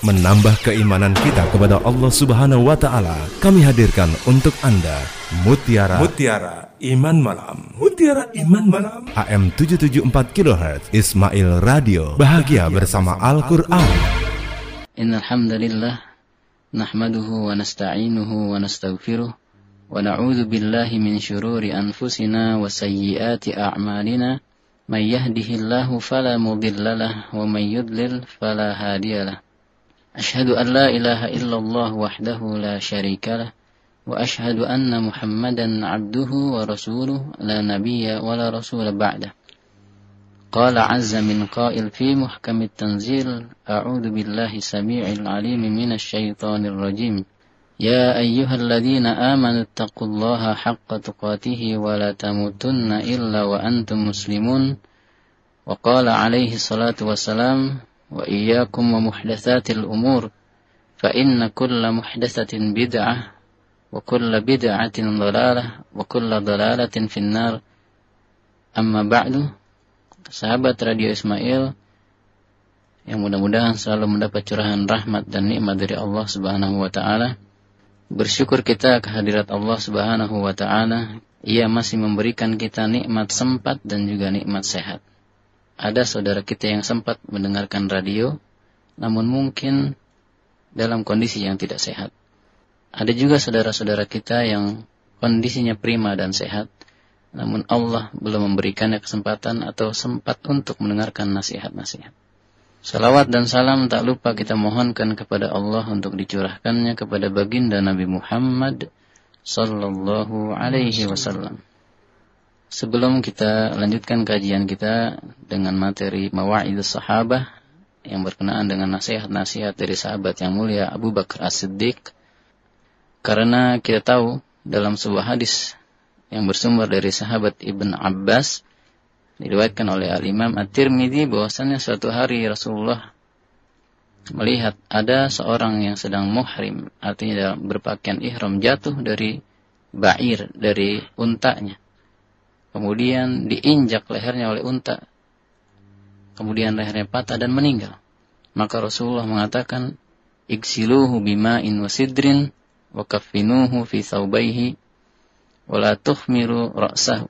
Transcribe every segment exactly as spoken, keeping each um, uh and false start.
menambah keimanan kita kepada Allah Subhanahu wa taala. Kami hadirkan untuk Anda Mutiara Mutiara Iman Malam. Mutiara Iman Malam. A M tujuh tujuh empat kilohertz Ismail Radio. Bahagia bersama Al-Qur'an. Innal hamdalillah nahmaduhu wa nasta'inuhu wa nastaghfiruh wa na'udzu billahi min syururi anfusina wa sayyiati a'malina. Man yahdihillahu fala mudhillalah wa man yudlil fala hadiyalah. Ashhadu an la ilaha illallah wahdahu la syarikalah wa ashhadu anna Muhammadan 'abduhu wa rasuluhu la nabiyya wa la rasula ba'dah. Qala 'azza min qa'il fi muhkamit tanzil a'udzu billahi samii'il 'aliim minasy syaithaanir rajiim. Ya ayyuhalladzina amanu taqullaha haqqa tuqatih wa la tamutunna illa wa antum muslimun. Wa qala alaihi salatu wassalam wa iyyakum wa muhdatsatil umur fa inna kulla muhdatsatin bid'ah wa kulla bid'atin dhalalah wa kulla dhalalatin finnar. Amma ba'du. Sahabat Radio Ismail yang mudah-mudahan selalu mendapat curahan rahmat dan nikmat dari Allah Subhanahu wa taala. Bersyukur kita kehadirat Allah Subhanahu wa ta'ala. Ia masih memberikan kita nikmat sempat dan juga nikmat sehat. Ada saudara kita yang sempat mendengarkan radio, namun mungkin dalam kondisi yang tidak sehat. Ada juga saudara-saudara kita yang kondisinya prima dan sehat, namun Allah belum memberikannya kesempatan atau sempat untuk mendengarkan nasihat-nasihat. Salawat dan salam tak lupa kita mohonkan kepada Allah untuk dicurahkannya kepada baginda Nabi Muhammad sallallahu alaihi wasallam. Sebelum kita lanjutkan kajian kita dengan materi Mawa'idus Sahabah yang berkenaan dengan nasihat-nasihat dari sahabat yang mulia Abu Bakar As-Siddiq, karena kita tahu dalam sebuah hadis yang bersumber dari sahabat Ibn Abbas, diriwayatkan oleh Al-Imam At-Tirmidzi bahwasannya suatu hari Rasulullah melihat ada seorang yang sedang muhrim, artinya berpakaian ihram, jatuh dari ba'ir, dari untanya. Kemudian diinjak lehernya oleh unta. Kemudian lehernya patah dan meninggal. Maka Rasulullah mengatakan, "Igsiluhu bima'in wa sidrin wa kaffinuhu fi thawbayhi wa la tuhmiru ra'sahu.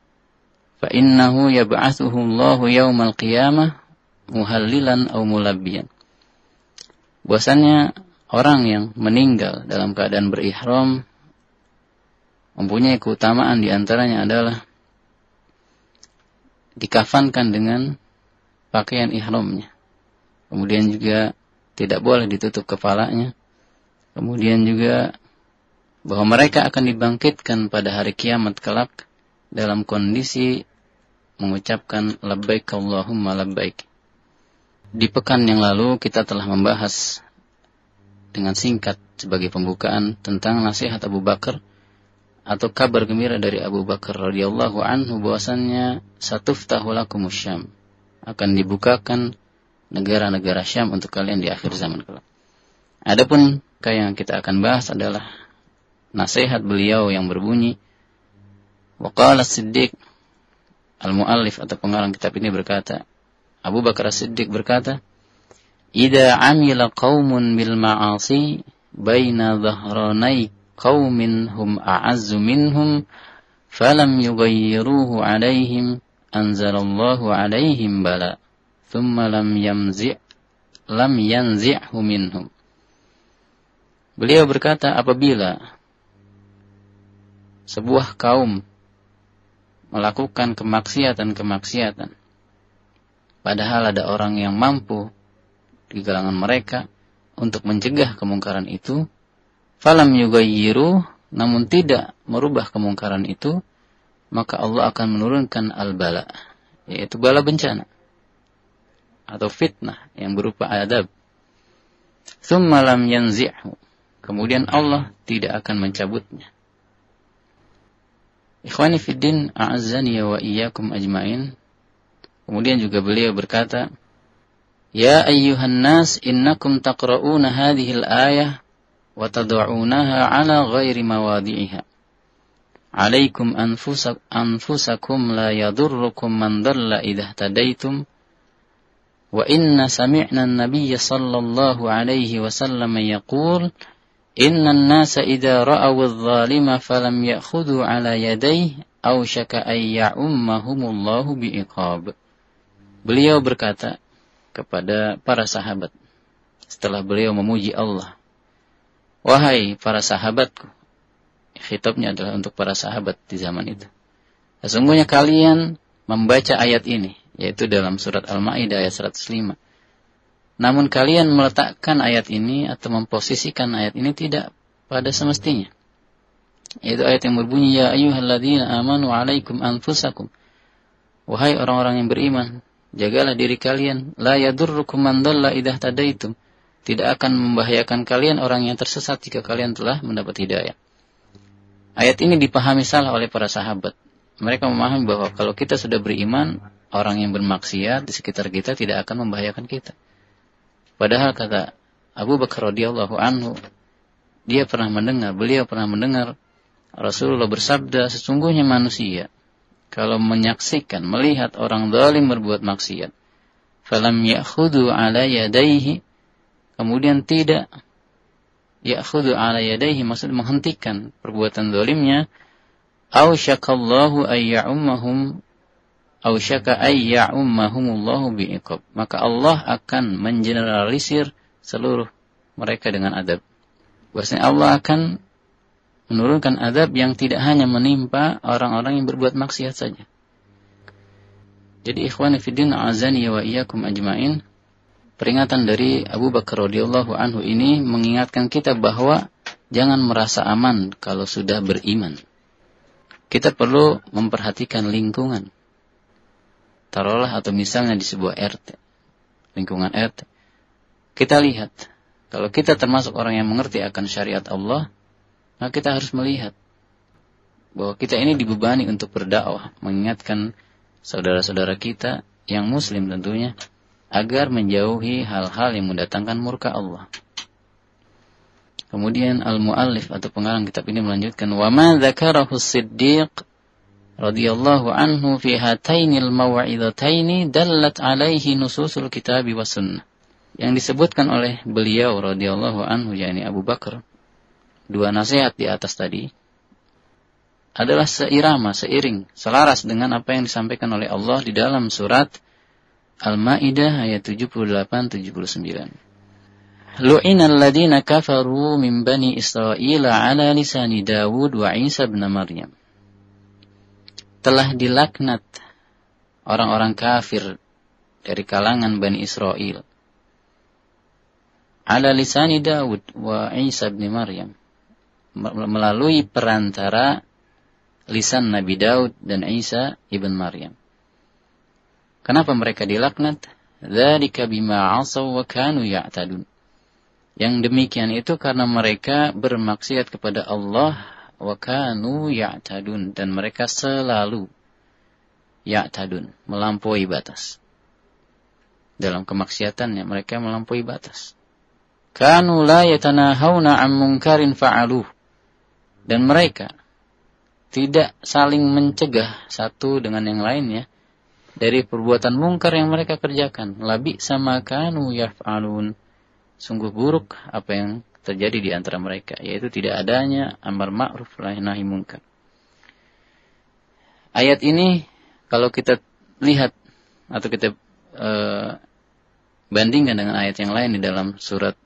Fa innahu yab'atsuhu Allahu yaumal qiyamah muhallilan aw mulabbiyan." Bahwasannya orang yang meninggal dalam keadaan berihram mempunyai keutamaan, di antaranya adalah dikafankan dengan pakaian ihramnya. Kemudian juga tidak boleh ditutup kepalanya. Kemudian juga bahwa mereka akan dibangkitkan pada hari kiamat kelak dalam kondisi mengucapkan labbaik Allahumma labbaik. Di pekan yang lalu kita telah membahas dengan singkat sebagai pembukaan tentang nasihat Abu Bakar atau kabar gembira dari Abu Bakar radhiyallahu anhu bahwasannya satuftahu lakumus Syam, akan dibukakan negara-negara Syam untuk kalian di akhir zaman kelak. Adapun yang kita akan bahas adalah nasihat beliau yang berbunyi, wa qala Siddiq, al-muallif atau pengarang kitab ini berkata, Abu Bakar As-Siddiq berkata, "Idza 'amila qaumun bil ma'asi baina dhahranai qaumin hum a'azzu minhum falam yughayyiruhu 'alaihim anzalallahu 'alaihim bala thumma lam yamzi' lam yanzi'hu minhum." Beliau berkata, apabila sebuah kaum melakukan kemaksiatan-kemaksiatan, padahal ada orang yang mampu di kalangan mereka untuk mencegah kemungkaran itu, falam yughayyiru, namun tidak merubah kemungkaran itu, maka Allah akan menurunkan al-bala, yaitu bala bencana atau fitnah yang berupa adab. Tsumma lam yanzi'hu, kemudian Allah tidak akan mencabutnya. Ikhwani fiddin, a'azzani wa iyyakum ajmain. Kemudian juga beliau berkata, "Ya ayyuhan nas, innakum taqra'una hadhihi al-ayah wa tad'unaha 'ala ghairi mawadhi'iha. 'Alaikum anfusak anfusakum la yadurrukum man dhalla idza tadaitum wa inna sami'na an-nabiyya sallallahu alaihi wasallam yaqul inna an-nasa idza ra'aw adh-dhalima falam ya'khudhu 'ala yadayhi aw syaka ay ya'ummahumullahu bi'iqab. Beliau berkata kepada para sahabat setelah beliau memuji Allah, wahai para sahabatku, khitabnya adalah untuk para sahabat di zaman itu, sesungguhnya kalian membaca ayat ini, yaitu dalam surat Al-Ma'idah ayat seratus lima. Namun kalian meletakkan ayat ini atau memposisikan ayat ini tidak pada semestinya. Yaitu ayat yang berbunyi, ya ayyuhalladzina amanu alaikum anfusakum. Wahai orang-orang yang beriman, jagalah diri kalian. La yadurrukum man dhalla idza tadaitum. Tidak akan membahayakan kalian orang yang tersesat jika kalian telah mendapat hidayah. Ayat ini dipahami salah oleh para sahabat. Mereka memahami bahwa kalau kita sudah beriman, orang yang bermaksiat di sekitar kita tidak akan membahayakan kita. Padahal kata Abu Bakar radhiyallahu anhu, dia pernah mendengar, beliau pernah mendengar Rasulullah bersabda, sesungguhnya manusia kalau menyaksikan, melihat orang zalim berbuat maksiat, falam ya'khudhu 'ala yadayhi, kemudian tidak ya'khudhu 'ala yadayhi, maksudnya menghentikan perbuatan zalimnya, aw syakallahu ay ya'ummahum aw syaka ay ya'ummahumullahu bi'iqab, maka Allah akan mengeneralisir seluruh mereka dengan adab. Bahwasanya Allah akan menurunkan adab yang tidak hanya menimpa orang-orang yang berbuat maksiat saja. Jadi ikhwani fiddin azani wa iyyakum ajmain, peringatan dari Abu Bakar radhiyallahu anhu ini mengingatkan kita bahwa jangan merasa aman kalau sudah beriman. Kita perlu memperhatikan lingkungan. Taruhlah atau misalnya di sebuah R T, lingkungan R T. Kita lihat, kalau kita termasuk orang yang mengerti akan syariat Allah, maka kita harus melihat bahwa kita ini dibebani untuk berdakwah, mengingatkan saudara-saudara kita yang muslim tentunya, agar menjauhi hal-hal yang mendatangkan murka Allah. Kemudian al-muallif atau pengarang kitab ini melanjutkan, wa ma dzakarahu as-siddiq radhiyallahu anhu fi hatainil mau'izataini dallat alaihi nususul kitabi was sunnah. Yang disebutkan oleh beliau radhiyallahu anhu, yakni Abu Bakar, dua nasihat di atas tadi adalah seirama, seiring, selaras dengan apa yang disampaikan oleh Allah di dalam surat Al-Ma'idah ayat tujuh puluh delapan tujuh puluh sembilan. Lu'inal ladina kafaru min bani Israel ala lisani Dawud wa Isa bin Maryam. Telah dilaknat orang-orang kafir dari kalangan Bani Israel ala lisani Dawud wa Isa bin Maryam, melalui perantara lisan Nabi Daud dan Isa ibn Maryam. Kenapa mereka dilaknat? Dzalika bima 'asaw wa kanu ya'tadun. Yang demikian itu karena mereka bermaksiat kepada Allah, wa kanu ya'tadun, dan mereka selalu ya'tadun, melampaui batas. Dalam kemaksiatannya mereka melampaui batas. Kanu la yatanahawna 'an munkarin fa'aluh, dan mereka tidak saling mencegah satu dengan yang lainnya dari perbuatan mungkar yang mereka kerjakan. Labi sama kanu yaf'alun, sungguh buruk apa yang terjadi di antara mereka, yaitu tidak adanya amar ma'ruf nahi munkar. Ayat ini kalau kita lihat atau kita e, bandingkan dengan ayat yang lain di dalam surat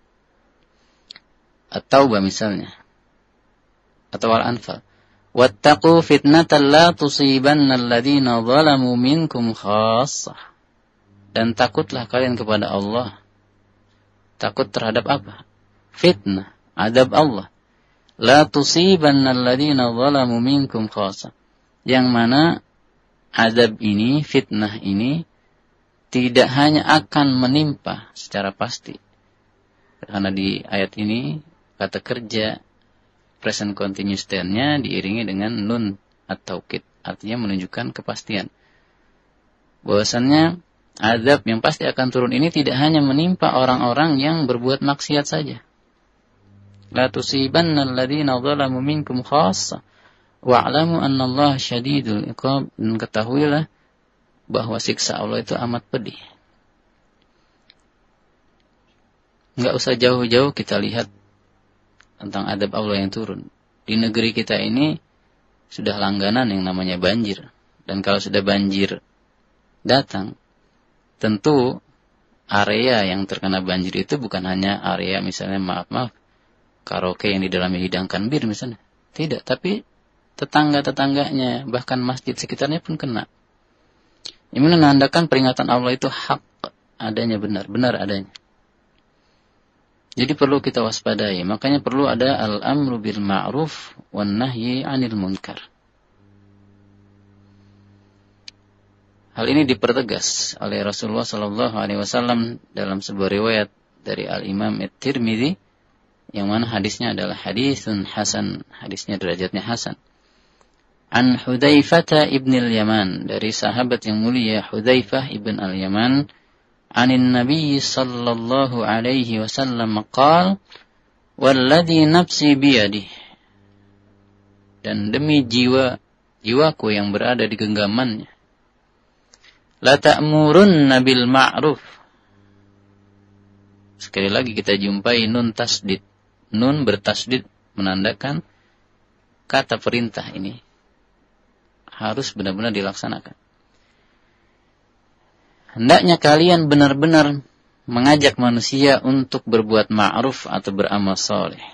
At-Taubah misalnya, atau Al-Anfal, wattaqu fitnatan la tusibanna alladhina zalamu minkum khassah, dan takutlah kalian kepada Allah. Takut terhadap apa? Fitnah, adab Allah. La tusibanna alladhina zalamu minkum khassah, yang mana adab ini, fitnah ini tidak hanya akan menimpa secara pasti. Karena di ayat ini kata kerja present continuous tense-nya diiringi dengan nun at-taukid, artinya menunjukkan kepastian. Bahwasannya azab yang pasti akan turun ini tidak hanya menimpa orang-orang yang berbuat maksiat saja. La tusibanna alladhina zalamu minkum khassa wa'lamu anna Allah syadidul iqab, dan ketahuilah bahwa siksa Allah itu amat pedih. Nggak usah jauh-jauh kita lihat tentang adab Allah yang turun. Di negeri kita ini sudah langganan yang namanya banjir. Dan kalau sudah banjir datang, tentu area yang terkena banjir itu bukan hanya area misalnya maaf-maaf karaoke yang di dalamnya hidangkan bir misalnya. Tidak, tapi tetangga-tetangganya, bahkan masjid sekitarnya pun kena. Ini menandakan peringatan Allah itu hak adanya, benar, benar adanya. Jadi perlu kita waspadai. Makanya perlu ada al-amru bil ma'ruf wan nahyi 'anil munkar. Hal ini dipertegas oleh Rasulullah sallallahu alaihi wasallam dalam sebuah riwayat dari Al-Imam At-Tirmidzi yang mana hadisnya adalah hadisun hasan, hadisnya derajatnya hasan. An Hudzaifah ibn al-Yaman, dari sahabat yang mulia Hudzaifah ibn al-Yaman, anin Nabi sallallahu alaihi wasallam qaal, walladzi nafsi biyadihi, dan demi jiwa jiwaku yang berada di genggamannya, la ta'murunna bil ma'ruf. Sekali lagi kita jumpai nun tasdid. Nun bertasdid menandakan kata perintah ini harus benar-benar dilaksanakan. Hendaknya kalian benar-benar mengajak manusia untuk berbuat ma'ruf atau beramal soleh.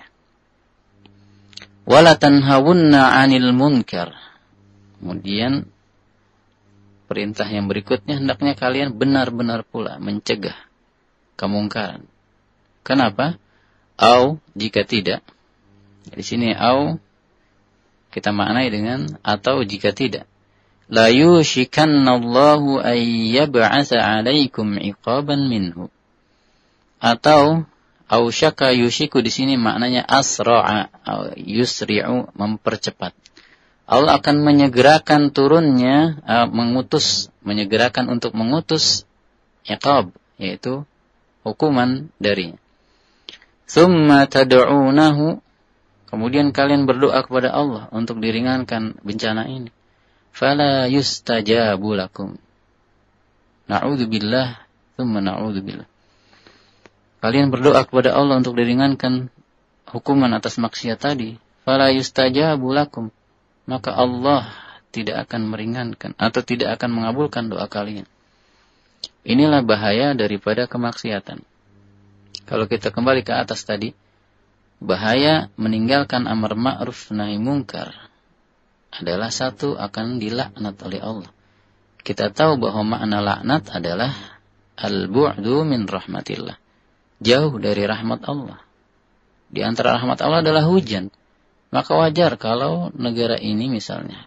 Wala tanhawunna 'anil munkar. Kemudian perintah yang berikutnya, hendaknya kalian benar-benar pula mencegah kemungkaran. Kenapa? Au, jika tidak. Di sini au kita maknai dengan atau jika tidak. La yushikannallahu ay yab'atsa 'alaikum 'iqaban minhu. Atau au syaka yushiku di sini maknanya asra'a, yusri'u, mempercepat. Allah akan menyegerakan turunnya, uh, mengutus, menyegerakan untuk mengutus iqab, yaitu hukuman darinya. Tsumma tad'unahu, kemudian kalian berdoa kepada Allah untuk diringankan bencana ini. Fala yustajabu lakum. Na'udzubillah, tsumma na'udzubillah. Kalian berdoa kepada Allah untuk diringankan hukuman atas maksiat tadi. Fala yustajabu lakum. Maka Allah tidak akan meringankan atau tidak akan mengabulkan doa kalian. Inilah bahaya daripada kemaksiatan. Kalau kita kembali ke atas tadi, bahaya meninggalkan amar ma'ruf nahi munkar adalah satu, akan dilaknat oleh Allah. Kita tahu bahwa makna laknat adalah al-bu'du min rahmatillah, jauh dari rahmat Allah. Di antara rahmat Allah adalah hujan. Maka wajar kalau negara ini misalnya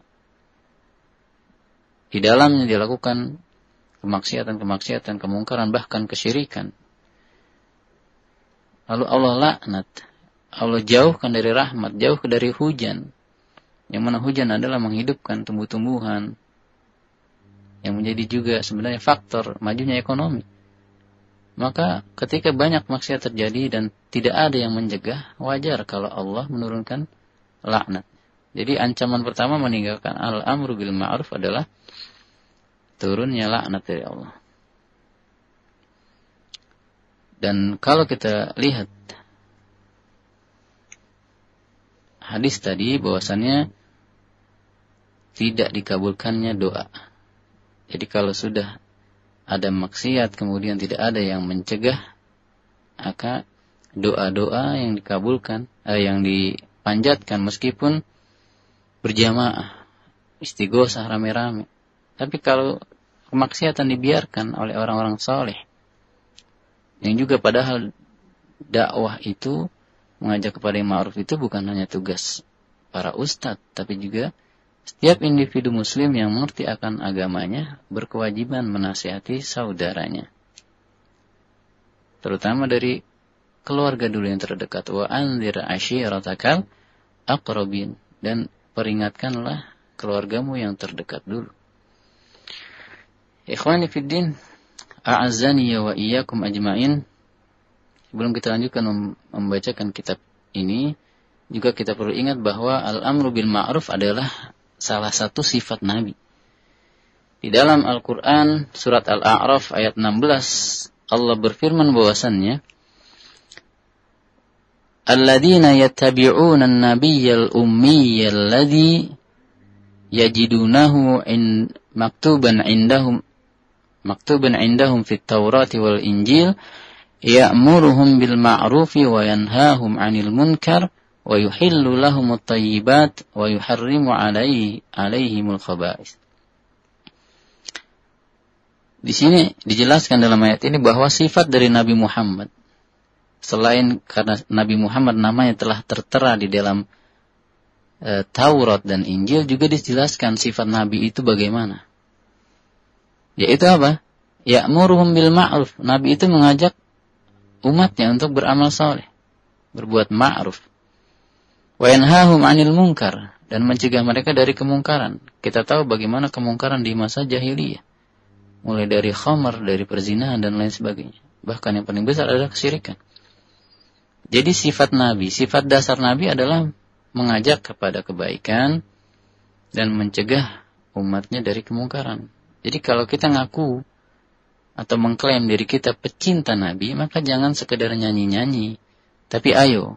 di dalamnya dilakukan kemaksiatan-kemaksiatan, kemungkaran, bahkan kesyirikan. Lalu Allah laknat, Allah jauhkan dari rahmat, jauh dari hujan. Yang mana hujan adalah menghidupkan tumbuh-tumbuhan, yang menjadi juga sebenarnya faktor majunya ekonomi. Maka ketika banyak maksiat terjadi dan tidak ada yang mencegah, wajar kalau Allah menurunkan laknat. Jadi ancaman pertama meninggalkan al-amru bil ma'ruf adalah turunnya laknat dari Allah. Dan kalau kita lihat hadis tadi, bahwasannya tidak dikabulkannya doa. Jadi kalau sudah ada maksiat kemudian tidak ada yang mencegah, maka doa-doa yang dikabulkan, eh, yang dipanjatkan meskipun berjamaah, istighosah rame-rame. Tapi kalau kemaksiatan dibiarkan oleh orang-orang saleh, yang juga padahal dakwah itu, mengajak kepada yang ma'ruf itu bukan hanya tugas para ustadz, tapi juga setiap individu muslim yang mengerti akan agamanya berkewajiban menasihati saudaranya. Terutama dari keluarga dulu yang terdekat. Wa anzir ashiratakal aqrabin, dan peringatkanlah keluargamu yang terdekat dulu. Ikhwani fiddin, a'azzani wa iyyakum ajma'in. Sebelum kita lanjutkan membacakan kitab ini, juga kita perlu ingat bahwa al-amru bil ma'ruf adalah salah satu sifat Nabi. Di dalam Al-Quran, surat Al-A'raf ayat enam belas, Allah berfirman bahwasannya, alladzina yattabi'una an-nabiyyal ummiyal ladzi yajidunahu in maktuban indahum maktuban indahum fit Taurati wal Injil ya'muruhum bil ma'rufi wa yanhahum 'anil munkar wa yuhillu lahumut thayyibat wa yuharrimu 'alaihi 'alaihimul khaba'is. Di sini dijelaskan dalam ayat ini bahwa sifat dari Nabi Muhammad, selain karena Nabi Muhammad namanya telah tertera di dalam e, Taurat dan Injil, juga dijelaskan sifat Nabi itu bagaimana. Yaitu apa? Ya'muruhum bil ma'ruf. Nabi itu mengajak umatnya untuk beramal saleh, berbuat ma'ruf. Wa yanhahum 'anil munkar, dan mencegah mereka dari kemungkaran. Kita tahu bagaimana kemungkaran di masa jahiliyah. Mulai dari khamar, dari perzinahan dan lain sebagainya. Bahkan yang paling besar adalah kesyirikan. Jadi sifat Nabi, sifat dasar Nabi adalah mengajak kepada kebaikan dan mencegah umatnya dari kemungkaran. Jadi kalau kita ngaku atau mengklaim diri kita pecinta Nabi, maka jangan sekedar nyanyi-nyanyi. Tapi ayo,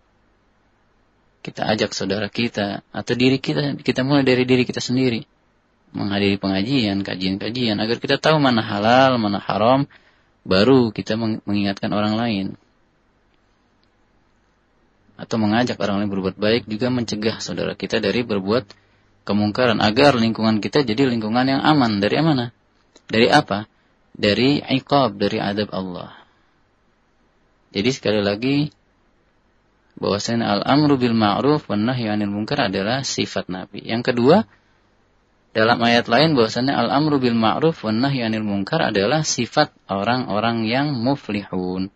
kita ajak saudara kita atau diri kita, kita mulai dari diri kita sendiri. Menghadiri pengajian, kajian-kajian, agar kita tahu mana halal, mana haram, baru kita mengingatkan orang lain. Atau mengajak orang lain berbuat baik, juga mencegah saudara kita dari berbuat kemungkaran, agar lingkungan kita jadi lingkungan yang aman. Dari mana? Dari apa? Dari iqab, dari adab Allah. Jadi sekali lagi, bahwasanya al-amru bil ma'ruf wan nahyi 'anil munkar adalah sifat Nabi. Yang kedua, dalam ayat lain bahwasanya al-amru bil ma'ruf wan nahyi 'anil munkar adalah sifat orang-orang yang muflihun.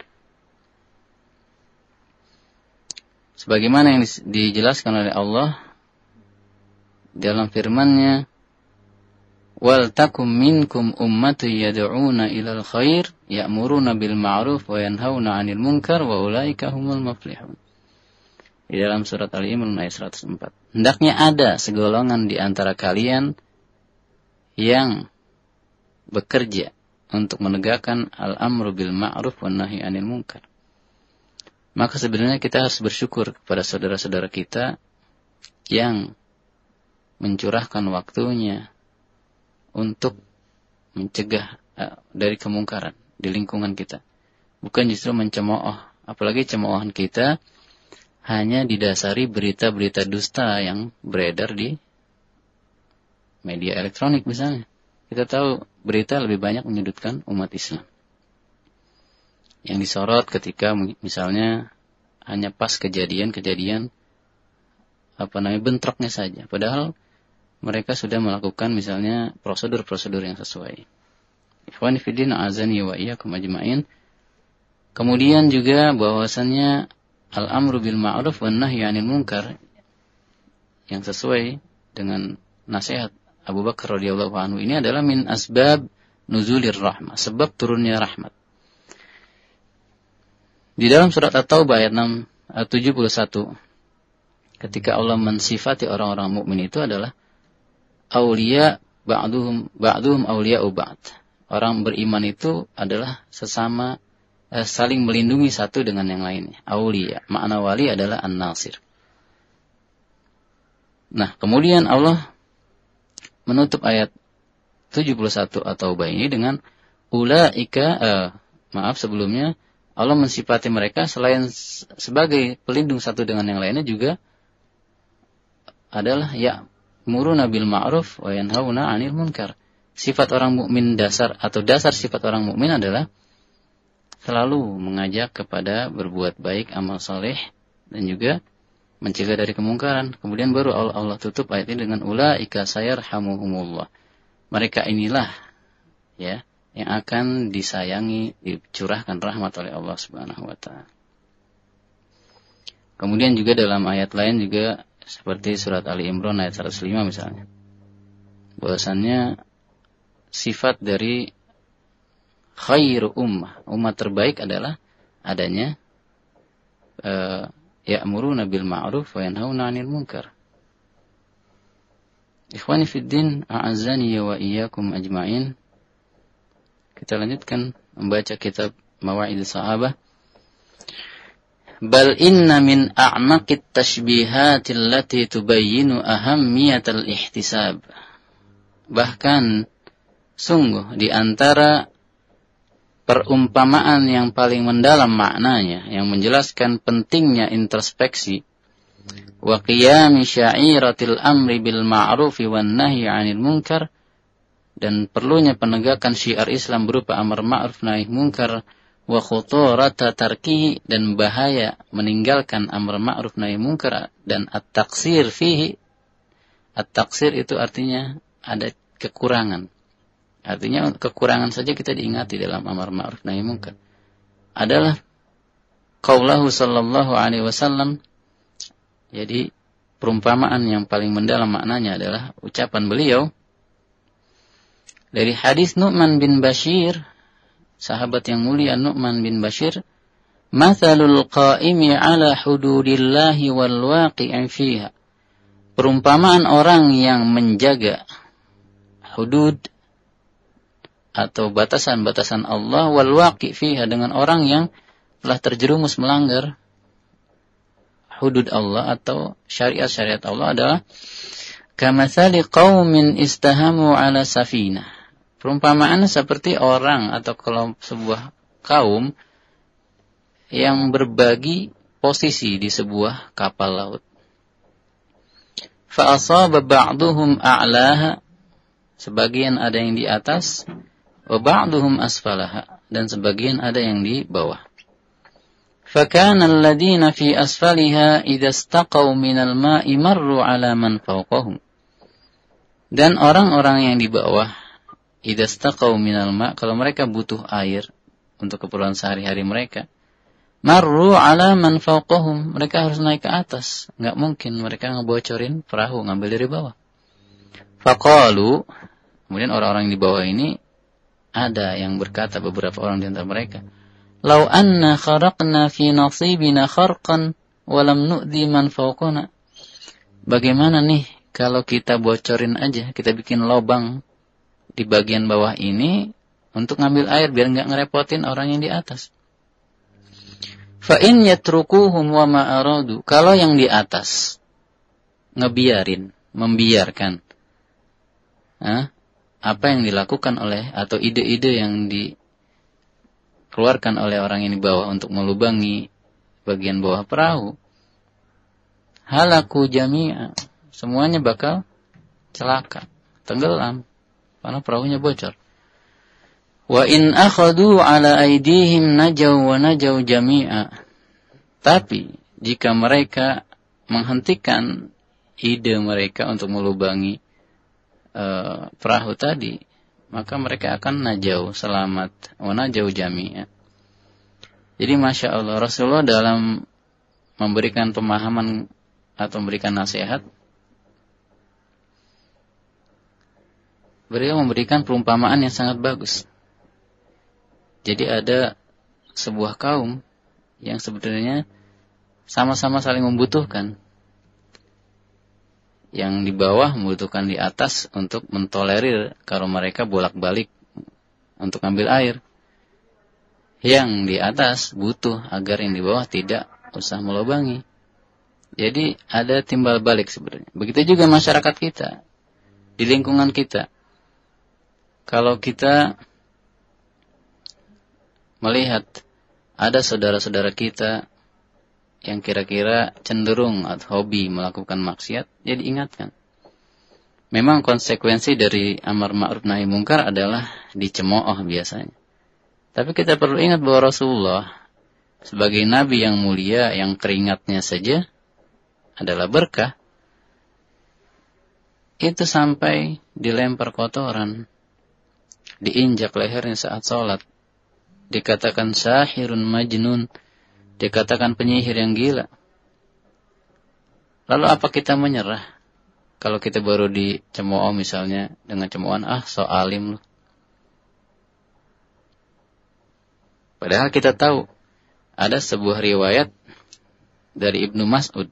Sebagaimana yang dijelaskan oleh Allah dalam firman-Nya, wal takum minkum ummatun yad'una ilal khair ya'muruna bil ma'ruf wa yanhauna 'anil munkar wa ulaika humul muflihun. Di dalam surat Ali Imran ayat seratus empat. Hendaknya ada segolongan di antara kalian yang bekerja untuk menegakkan al-amru bil ma'ruf wan nahyi 'anil munkar. Maka sebenarnya kita harus bersyukur kepada saudara-saudara kita yang mencurahkan waktunya untuk mencegah uh, dari kemungkaran di lingkungan kita. Bukan justru mencemooh, apalagi cemoohan kita hanya didasari berita-berita dusta yang beredar di media elektronik misalnya. Kita tahu berita lebih banyak menyudutkan umat Islam. Yang disorot ketika misalnya hanya pas kejadian-kejadian apa namanya bentroknya saja. Padahal mereka sudah melakukan misalnya prosedur-prosedur yang sesuai. Ikhwani fiddin azani wa iyyakum ajmain. Kemudian juga bahwasannya al-amru bil ma'ruf wan nahyi 'anil munkar yang sesuai dengan nasihat Abu Bakar radhiyallahu anhu ini adalah min asbab nuzulir rahmah, sebab turunnya rahmat. Di dalam surat At-Taubah ayat enam tujuh puluh satu, ketika Allah mensifati orang-orang mukmin itu adalah auliya ba'duhum ba'duhum auliya'u ba'd. Orang beriman itu adalah sesama eh, saling melindungi satu dengan yang lainnya. Auliya, makna wali adalah an-nasir. Nah, kemudian Allah menutup ayat tujuh puluh satu At-Taubah ini dengan ulaika eh, maaf sebelumnya Allah mensifati mereka selain sebagai pelindung satu dengan yang lainnya juga adalah ya'muruna bil ma'ruf wa yanhauna 'anil munkar. Sifat orang mukmin dasar atau dasar sifat orang mukmin adalah selalu mengajak kepada berbuat baik, amal saleh, dan juga mencegah dari kemungkaran. Kemudian baru Allah, Allah tutup ayat ini dengan ulaika sayarhamuhumullah. Mereka inilah ya yang akan disayangi, dicurahkan rahmat oleh Allah Subhanahu wa taala. Kemudian juga dalam ayat lain juga seperti surat Ali Imran ayat seratus lima misalnya, bahwasannya sifat dari khairu ummah, umat terbaik adalah adanya uh, ya'muruna bil ma'ruf wa yanhauna 'anil munkar. Ikhwani fid din, a'azzani wa iyyakum ajma'in. Kita lanjutkan membaca kitab Mawa'idus Sahabah. bal inna min a'maqit tashbihati allati tubayyinu ahammiyatal ihtisab. Bahkan sungguh di antara perumpamaan yang paling mendalam maknanya, yang menjelaskan pentingnya introspeksi, wa qiyami sya'iratil amri bil ma'rufi wan nahyi 'anil munkar, dan perlunya penegakan syiar Islam berupa amar ma'ruf nahi munkar, wa khuturata tarkihi, dan bahaya meninggalkan amar ma'ruf nahi munkar, dan at-taqsir fihi. At-taqsir itu artinya ada kekurangan. Artinya kekurangan saja kita diingati dalam amar ma'ruf nahi munkar. Adalah qaulahu sallallahu alaihi wasallam. Jadi perumpamaan yang paling mendalam maknanya adalah ucapan beliau dari hadis Nu'man bin Bashir, sahabat yang mulia Nu'man bin Bashir, "Mathalul qa'imi 'ala hududillahi wal waqi'i fiha." Perumpamaan orang yang menjaga hudud atau batasan-batasan Allah, wal waqi' fiha, dengan orang yang telah terjerumus melanggar hudud Allah atau syariat-syariat Allah, adalah kamathali qaumin istahamu 'ala safinah. Perumpamaannya seperti orang atau kelompok sebuah kaum yang berbagi posisi di sebuah kapal laut. Fa asaba ba'duhum a'laha, sebagian ada yang di atas, wa ba'duhum asfalaha, dan sebagian ada yang di bawah. Fa kana alladziina fi asfaliha idza istaqaw minal ma'i marru 'ala man fawqahum. Dan orang-orang yang di bawah, idza istaqaw minal ma', kalau mereka butuh air untuk keperluan sehari-hari mereka, marru 'ala man fawqahum, mereka harus naik ke atas. Enggak mungkin mereka ngebocorin perahu, ngambil dari bawah. Faqalu, kemudian orang-orang di bawah ini, ada yang berkata, beberapa orang di antara mereka, "Lau anna kharaqna fi nasibina kharqan wa lam nu'dhi man fawqana." Bagaimana nih kalau kita bocorin aja, kita bikin lobang di bagian bawah ini untuk ngambil air biar enggak ngerepotin orang yang di atas. Fa in yatrukuhum wa ma aradu, kalau yang di atas ngebiarin, membiarkan, Hah? apa yang dilakukan oleh atau ide-ide yang dikeluarkan oleh orang yang di bawah untuk melubangi bagian bawah perahu, halaku jami'a, semuanya bakal celaka, tenggelam, karena perahunya bocor. Wa in akhadu ala aidihim najaw wa najaw jami'a. Tapi jika mereka menghentikan ide mereka untuk melubangi uh, perahu tadi, maka mereka akan najaw, selamat, wa najaw jami'a. Jadi Masya Allah, Rasulullah dalam memberikan pemahaman atau memberikan nasihat, beliau memberikan perumpamaan yang sangat bagus. Jadi ada sebuah kaum yang sebetulnya sama-sama saling membutuhkan. Yang di bawah membutuhkan di atas untuk mentolerir kalau mereka bolak-balik untuk ambil air. Yang di atas butuh agar yang di bawah tidak usah melubangi. Jadi ada timbal balik sebenarnya. Begitu juga masyarakat kita, di lingkungan kita. Kalau kita melihat ada saudara-saudara kita yang kira-kira cenderung atau hobi melakukan maksiat, jadi ingatkan. Memang konsekuensi dari amar ma'ruf nahi munkar adalah dicemooh biasanya. Tapi kita perlu ingat bahwa Rasulullah sebagai nabi yang mulia, yang keringatnya saja adalah berkah, itu sampai dilempar kotoran, diinjak lehernya saat sholat, dikatakan sahirun majnun, dikatakan penyihir yang gila. Lalu apa kita menyerah? Kalau kita baru dicemooh misalnya dengan cemoohan, ah so alim lu. Padahal kita tahu ada sebuah riwayat dari Ibnu Mas'ud.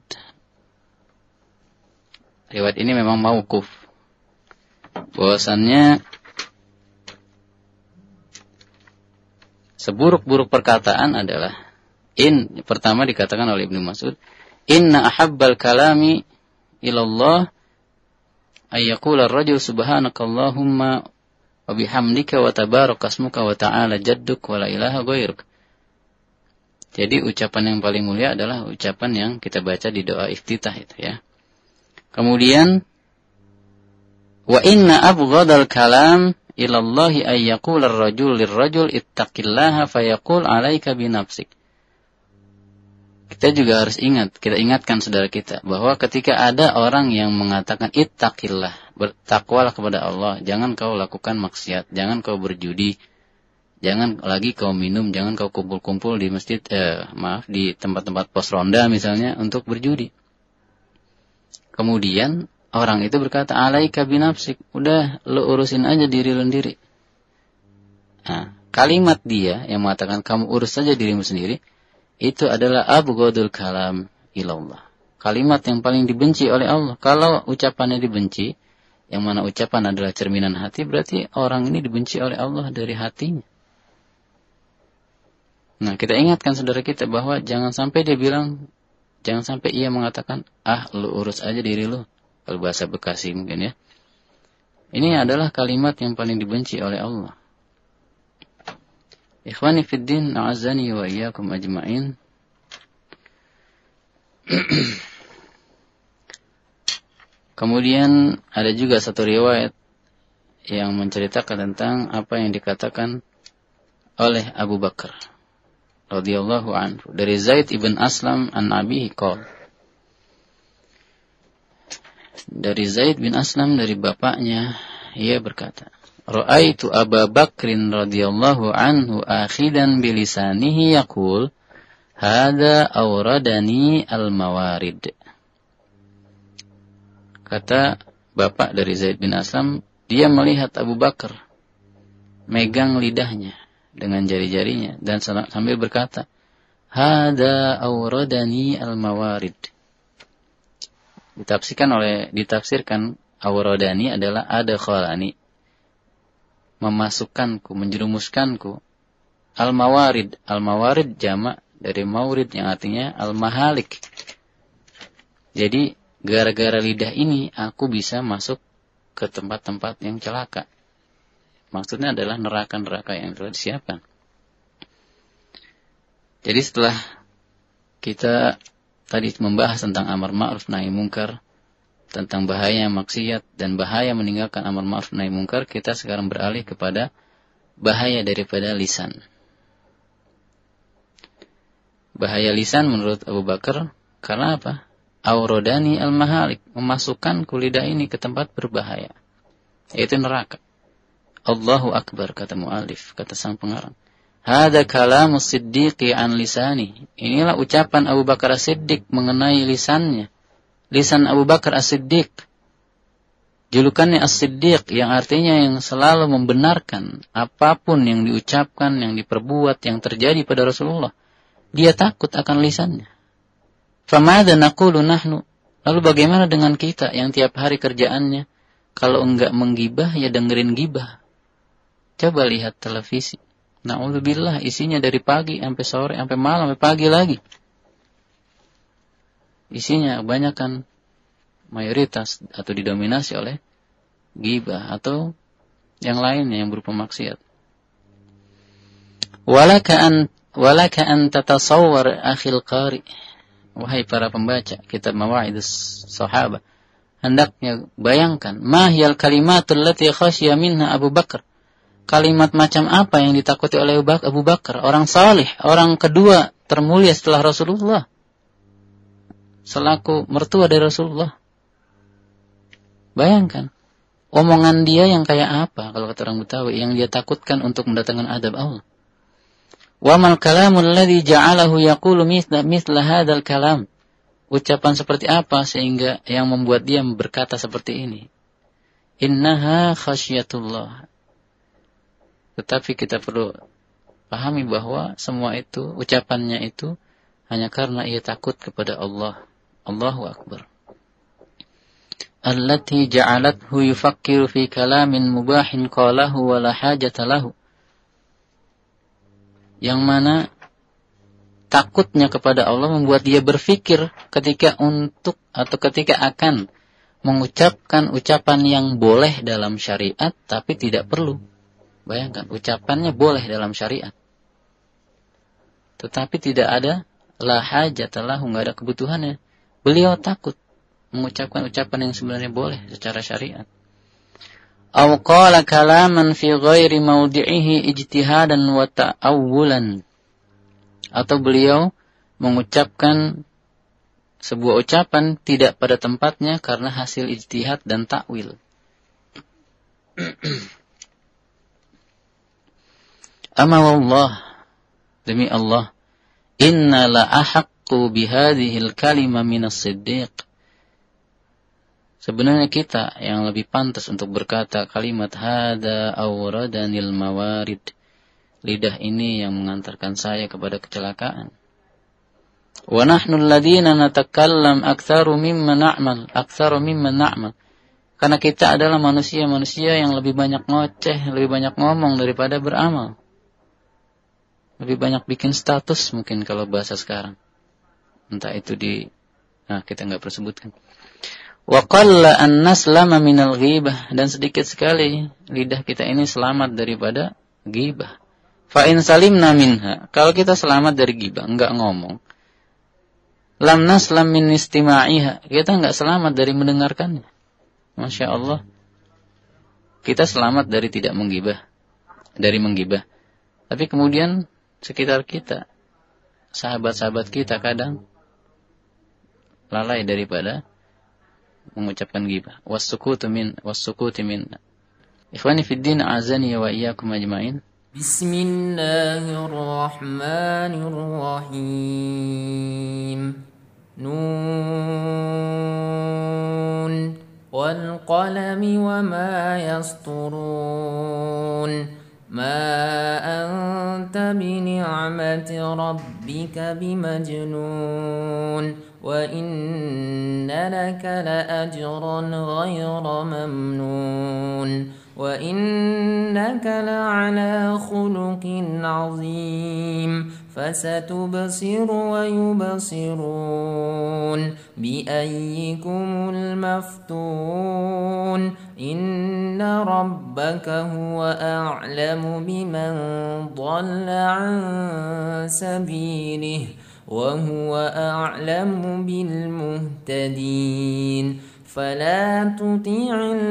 Riwayat ini memang mauquf, bahwasannya seburuk-buruk perkataan adalah In pertama dikatakan oleh Ibnu Mas'ud, inna ahabbal kalami ilallah ayyaqula ar-rajul subhanakallahumma wa bihamdika wa tabarakasmuka wa ta'ala jadduk wa la ilaha ghairuk. Jadi ucapan yang paling mulia adalah ucapan yang kita baca di doa iftitah itu ya. Kemudian wa inna abghadal kalam ilallahi ayyaqula ar-rajul lir-rajul ittaqillaha fayaqul 'alaika bi nafsik. Kita juga harus ingat, kita ingatkan saudara kita bahwa ketika ada orang yang mengatakan ittaqillah, bertakwalah kepada Allah, jangan kau lakukan maksiat, jangan kau berjudi, jangan lagi kau minum, jangan kau kumpul-kumpul di masjid, eh, maaf di tempat-tempat pos ronda misalnya untuk berjudi. Kemudian orang itu berkata, alaika binafsik, udah lo urusin aja diri lo sendiri. Nah, kalimat dia yang mengatakan kamu urus saja dirimu sendiri, itu adalah abghadul kalam ilallah. Kalimat yang paling dibenci oleh Allah. Kalau ucapannya dibenci, yang mana ucapan adalah cerminan hati, berarti orang ini dibenci oleh Allah dari hatinya. Nah, kita ingatkan saudara kita bahwa jangan sampai dia bilang, jangan sampai ia mengatakan, ah lu urus aja diri lu. Kalau bahasa Bekasi mungkin ya. Ini adalah kalimat yang paling dibenci oleh Allah. Ikhwani fiddin, a'azzani wa iyyakum ajma'in. Kemudian ada juga satu riwayat yang menceritakan tentang apa yang dikatakan oleh Abu Bakar radhiyallahu anhu dari Zaid ibn Aslam an abihi qala. Dari Zaid bin Aslam dari bapaknya ia berkata, Ra'aitu Abu Bakrin radhiyallahu anhu akhidan bilisanihi yaqul hada awradani al-mawarid. Kata bapak dari Zaid bin Aslam, dia melihat Abu Bakar megang lidahnya dengan jari-jarinya dan sambil berkata, hada awradani al-mawarid. Ditafsirkan oleh ditafsirkan awradani adalah adkhalani, memasukkanku, menjerumuskanku. Al-mawarid, al-mawarid jamak dari maurid yang artinya al-mahalik. Jadi gara-gara lidah ini aku bisa masuk ke tempat-tempat yang celaka. Maksudnya adalah neraka-neraka yang telah disiapkan. Jadi setelah kita tadi membahas tentang amar ma'ruf nahi munkar, tentang bahaya maksiat dan bahaya meninggalkan amar ma'ruf nahi munkar, kita sekarang beralih kepada bahaya daripada lisan. Bahaya lisan menurut Abu Bakar karena apa? Aurodani al-mahalik, memasukkan lidah ini ke tempat berbahaya, yaitu neraka. Allahu Akbar, kata mu'alif, kata sang pengarang. Hada kalamu siddiqi an lisani. Inilah ucapan Abu Bakar As-Siddiq mengenai lisannya. Lisan Abu Bakar As-Siddiq. Julukannya As-Siddiq yang artinya yang selalu membenarkan apapun yang diucapkan, yang diperbuat, yang terjadi pada Rasulullah. Dia takut akan lisannya. Famada naqulu nahnu. Lalu bagaimana dengan kita yang tiap hari kerjaannya kalau enggak menggibah ya dengerin gibah. Coba lihat televisi. Na'udzubillah, isinya dari pagi sampai sore, sampai malam, sampai pagi lagi. Isinya kebanyakan mayoritas atau didominasi oleh ghibah atau yang lainnya yang berupa maksiat. Walaka an walaka an tatasawwar akhil qari. Wahai para pembaca kitab Mawa'idus Sahabah, hendaknya bayangkan mahyal kalimatul lati khasya minha Abu Bakar. Kalimat macam apa yang ditakuti oleh Abu Bakar, orang salih, orang kedua termulia setelah Rasulullah, selaku mertua dari Rasulullah. Bayangkan, omongan dia yang kayak apa, kalau kata orang Betawi, yang dia takutkan untuk mendatangkan adab Allah. Wa mal kalamul ladzi ja'alahu yaqulu mithla mithla hadzal kalam. Ucapan seperti apa sehingga yang membuat dia berkata seperti ini? Innaha khasyatullah. Tetapi kita perlu pahami bahwa semua itu, ucapannya itu hanya karena ia takut kepada Allah. Allahu Akbar. Allati ja'alathu yufakkiru fi kalamin mubahin qalahu wa la hajata lahu. Yang mana takutnya kepada Allah membuat dia berpikir ketika untuk atau ketika akan mengucapkan ucapan yang boleh dalam syariat tapi tidak perlu. Bayangkan, ucapannya boleh dalam syariat, tetapi tidak ada la hajatalah, enggak ada kebutuhannya. Beliau takut mengucapkan ucapan yang sebenarnya boleh secara syariat. Aw qala kalaman fi ghairi mawdi'ihi ijtihadan wa ta'awulan, atau beliau mengucapkan sebuah ucapan tidak pada tempatnya karena hasil ijtihad dan takwil. Ama wallah, demi Allah, inna la ahaqqu bihadhil kalima minas siddiq. Sebenarnya kita yang lebih pantas untuk berkata kalimat hada awradanil mawarid. Lidah ini yang mengantarkan saya kepada kecelakaan. Wa nahnu alladhina natakallam aktsaru mimma na'mal, aktsaru mimma na'mal. Karena kita adalah manusia-manusia yang lebih banyak ngoceh, lebih banyak ngomong daripada beramal. Lebih banyak bikin status mungkin kalau bahasa sekarang. Entah itu di, nah kita enggak perlu sebutkan. Wa qalla an naslama minal ghibah, dan sedikit sekali lidah kita ini selamat daripada ghibah. Fa in salimna minha, kalau kita selamat dari ghibah, enggak ngomong. Lam naslam min istima'iha, kita enggak selamat dari mendengarkannya. Masya Allah. Kita selamat dari tidak menggibah, dari menggibah. Tapi kemudian sekitar kita, sahabat-sahabat kita kadang lalai daripada mengucapkan ghibah. Was-sukutu min was-sukuti min. Ikhwani fid din, azani wa iyyakum ajmain. Bismillahirrahmanirrahim. Nun wal qalami wa ma yasturun. ما أنت بنعمة ربك بمجنون وإن لك لأجرا غير ممنون وإنك لعلى خلق عظيم فستبصر ويبصرون بأيكم المفتون إن ربك هو أعلم بمن ضل عن سبيله وهو أعلم بالمهتدين فلا تطع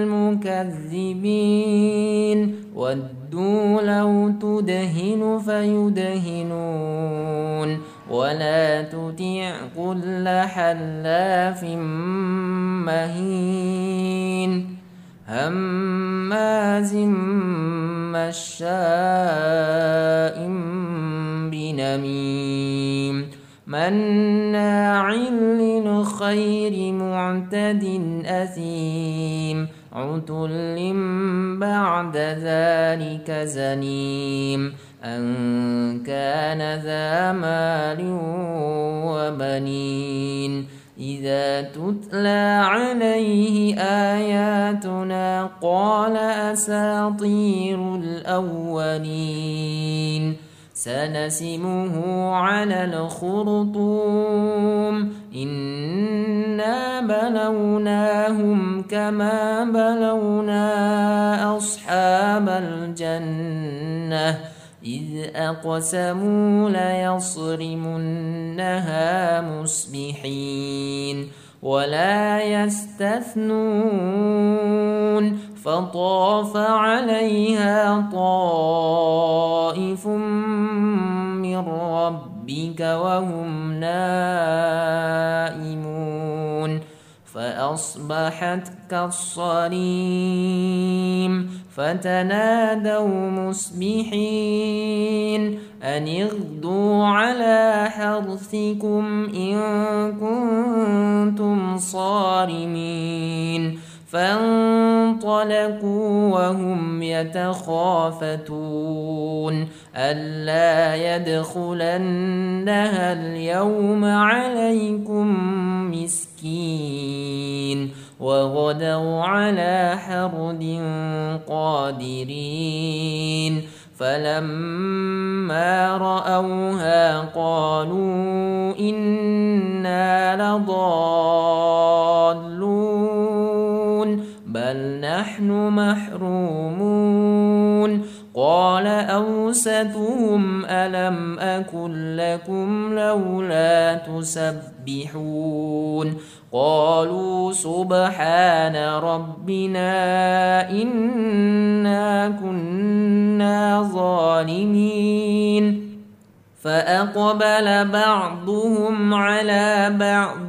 المكذبين ودوا لو تدهن فيدهنون ولا تطع كل حلاف مهين هماز مشاء بنميم مناع للخير معتد أثيم عتل بعد ذلك زنيم أن كان ذا مال وبنين إذا تتلى عليه آياتنا قال أساطير الأولين سنسمه على الخرطوم إنا بلوناهم كما بلونا أصحاب الجنة إذ أقسموا ليصرمنها مصبحين ولا يستثنون فطاف عليها طائف من ربك وهم نائمون فأصبحت كالصريم فتنادوا مصبحين أن اغدوا على حرثكم إن كنتم صارمين فانطلقوا وهم يتخافتون ألا يدخلنها اليوم عليكم مسكين وغدوا على حرد قادرين فلما رأوها قالوا إنا لضالون بل نحن محرومون قال أوسطهم ألم أقل لكم لولا تسبحون قالوا سبحان ربنا إنا كنا ظالمين فأقبل بعضهم على بعض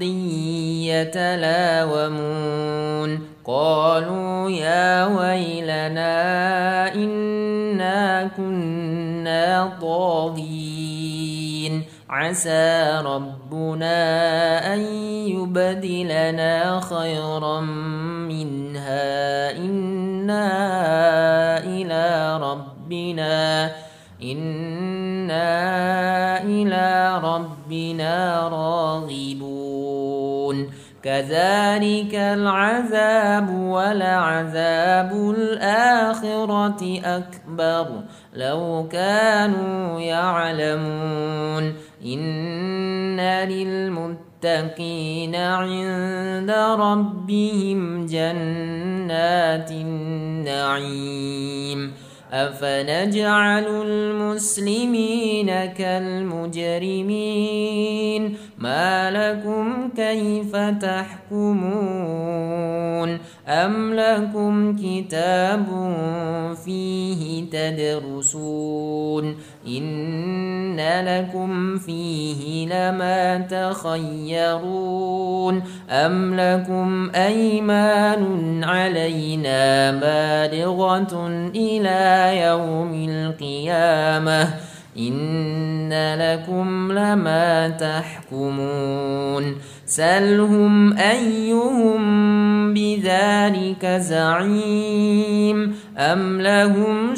يتلاومون قالوا يا ويلنا إنا كنا طاغين عسى ربنا أن يبدلنا خيرا منها إنا إلى ربنا إنا إلى ربنا راغبون كذلك العذاب ولعذاب الآخرة أكبر لو كانوا يعلمون إن للمتقين عند ربهم جنات النعيم أفنجعل المسلمين كالمجرمين ما لكم كيف تحكمون أم لكم كتاب فيه تدرسون إن لكم فيه لما تخيرون أم لكم أيمان علينا بالغة إلى يوم القيامة إن لكم لما تحكمون سلهم أيهم بذلك زعيم أم لهم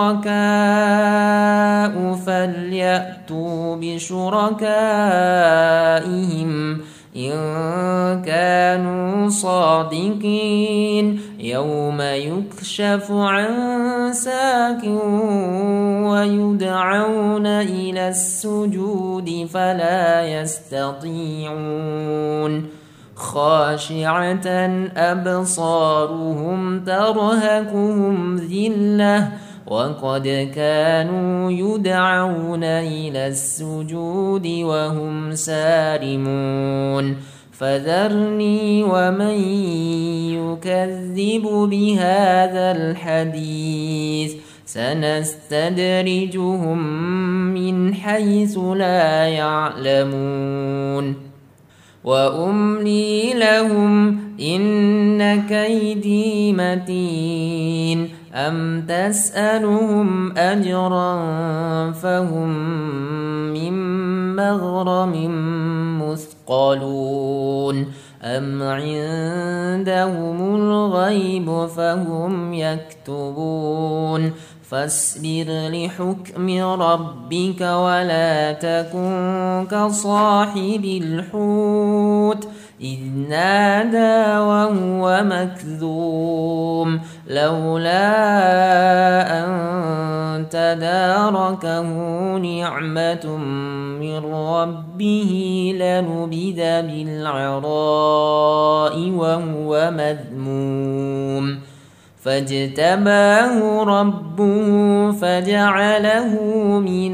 شركاء فليأتوا بشركائهم إن كانوا صادقين يوم يكشف عن ساق ويدعون إلى السجود فلا يستطيعون خاشعة أبصارهم ترهقهم ذلة وقد كانوا يدعون إلى السجود وهم سالمون فذرني ومن يكذب بهذا الحديث سنستدرجهم من حيث لا يعلمون وأملي لهم إن كيدي متين أم تسألهم أجرا فهم من مغرم مثقلون أم عندهم الغيب فهم يكتبون فاصبر لحكم ربك ولا تكن كصاحب الحوت إذ نادى وهو مكذوم لولا أن تداركه نعمة من ربه لنبذ بالعراء وهو مذموم فاجتباه ربه فجعله من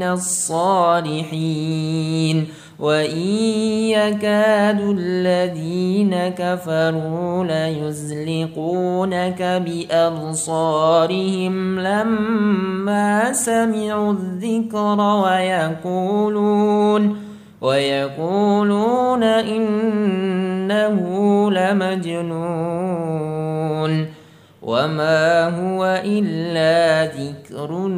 الصالحين وإن يكاد الذين كفروا ليزلقونك بأبصارهم لما سمعوا الذكر ويقولون ويقولون إنه لمجنون وما هو إلا ذكر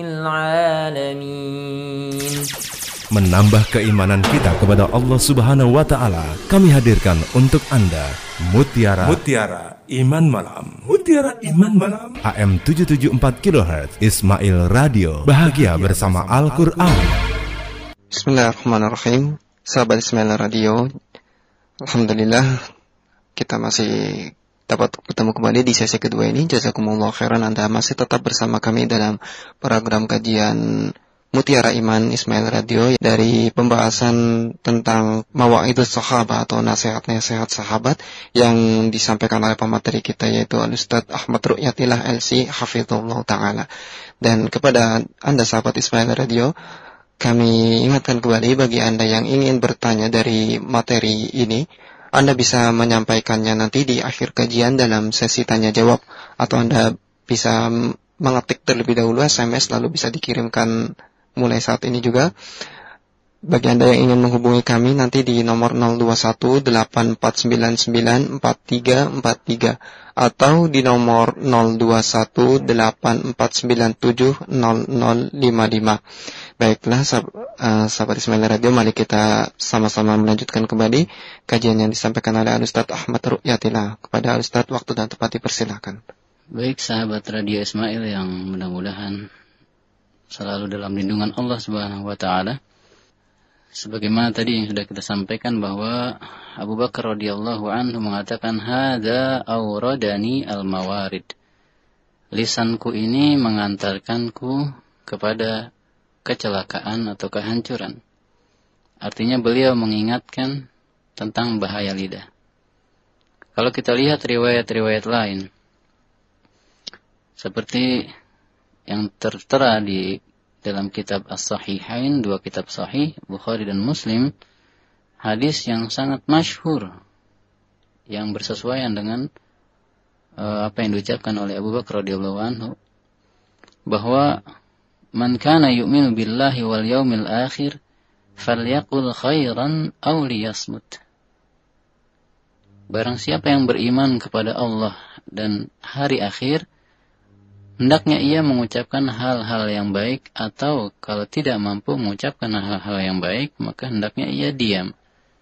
للعالمين. Menambah keimanan kita kepada Allah Subhanahu wa Ta'ala, kami hadirkan untuk Anda Mutiara Mutiara Iman Malam. Mutiara Iman Malam A M tujuh tujuh empat kilohertz Ismail Radio, bahagia bersama Al-Quran. Bismillahirrahmanirrahim. Sahabat Ismail Radio, alhamdulillah kita masih dapat bertemu kembali di sesi kedua ini. Jazakumullah khairan, Anda masih tetap bersama kami dalam program kajian Mutiara Iman Ismail Radio dari pembahasan tentang Mawa'idus Sahabah atau nasihat-nasihat sahabat yang disampaikan oleh pemateri kita, yaitu Al-Ustaz Ahmad Ru'yatillah L C Hafizullah Ta'ala. Dan kepada Anda sahabat Ismail Radio, kami ingatkan kembali bagi Anda yang ingin bertanya dari materi ini, Anda bisa menyampaikannya nanti di akhir kajian dalam sesi tanya jawab, atau Anda bisa mengetik terlebih dahulu S M S lalu bisa dikirimkan mulai saat ini juga. Bagi Anda yang ingin menghubungi kami nanti di nomor nol dua satu delapan empat sembilan sembilan empat tiga empat tiga atau di nomor nol dua satu delapan empat sembilan tujuh nol nol lima lima. Baiklah sah- uh, sahabat Ismail Radio, mari kita sama-sama melanjutkan kembali kajian yang disampaikan oleh Al-Ustaz Ahmad Ru'yatillah. Kepada Al-Ustaz, waktu dan tempat dipersilakan. Baik sahabat Radio Ismail yang mudah-mudahan selalu dalam lindungan Allah Subhanahu wa taala. Sebagaimana tadi yang sudah kita sampaikan bahwa Abu Bakar radhiyallahu anhu mengatakan, "Hadza awradani al-mawarid." Lisanku ini mengantarkanku kepada kecelakaan atau kehancuran. Artinya beliau mengingatkan tentang bahaya lidah. Kalau kita lihat riwayat-riwayat lain seperti yang tertera di dalam kitab As-Sahihain, dua kitab sahih, Bukhari dan Muslim, hadis yang sangat masyhur yang bersesuaian dengan uh, apa yang diucapkan oleh Abu Bakar radhiyallahu anhu, bahwa man kana yu'minu billahi wal yaumil akhir falyaqul khairan aw liyasmut. Barang siapa yang beriman kepada Allah dan hari akhir, hendaknya ia mengucapkan hal-hal yang baik, atau kalau tidak mampu mengucapkan hal-hal yang baik, maka hendaknya ia diam.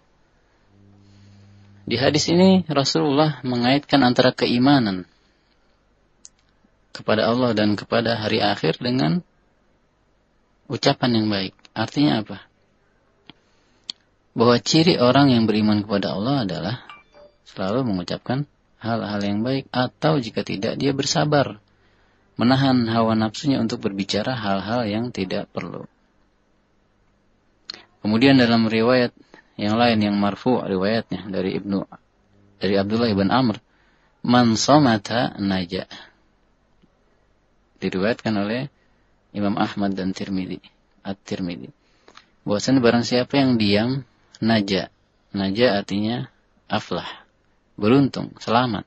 Di hadis ini Rasulullah mengaitkan antara keimanan kepada Allah dan kepada hari akhir dengan ucapan yang baik. Artinya apa? Bahwa ciri orang yang beriman kepada Allah adalah selalu mengucapkan hal-hal yang baik, atau jika tidak dia bersabar, menahan hawa nafsunya untuk berbicara hal-hal yang tidak perlu. Kemudian dalam riwayat yang lain yang marfu' riwayatnya dari Ibnu dari Abdullah ibn Amr, man somata naja. Diriwayatkan oleh Imam Ahmad dan Tirmidzi, At-Tirmidzi. Bahwasanya barang siapa yang diam, naja. Naja artinya aflah, beruntung, selamat.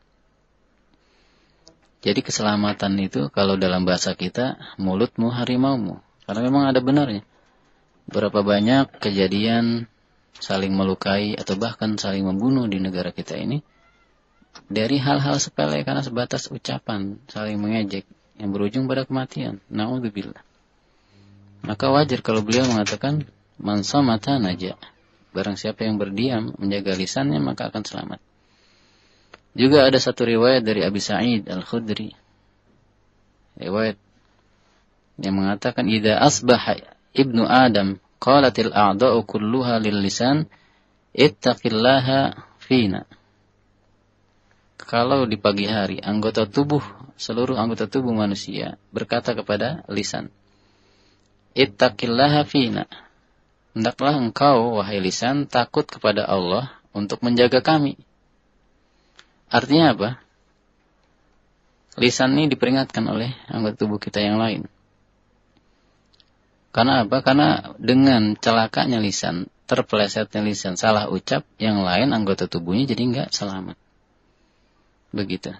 Jadi keselamatan itu kalau dalam bahasa kita, mulutmu harimaumu. Karena memang ada benarnya. Berapa banyak kejadian saling melukai atau bahkan saling membunuh di negara kita ini dari hal-hal sepele karena sebatas ucapan, saling mengejek yang berujung pada kematian. Na'udzubillah. Maka wajar kalau beliau mengatakan man samata naja. Barang siapa yang berdiam, menjaga lisannya, maka akan selamat. Juga ada satu riwayat dari Abi Sa'id Al-Khudri. Riwayat yang mengatakan, "Idza asbaha ibnu Adam qalatil a'da'u kulluha lil lisan ittaqillaha fina." Kalau di pagi hari anggota tubuh, seluruh anggota tubuh manusia berkata kepada lisan, "Ittaqillaha fina." Hendaklah engkau wahai lisan takut kepada Allah untuk menjaga kami. Artinya apa? Lisan ini diperingatkan oleh anggota tubuh kita yang lain. Karena apa? Karena dengan celakanya lisan, terpelesetnya lisan, salah ucap, yang lain anggota tubuhnya jadi enggak selamat. Begitu.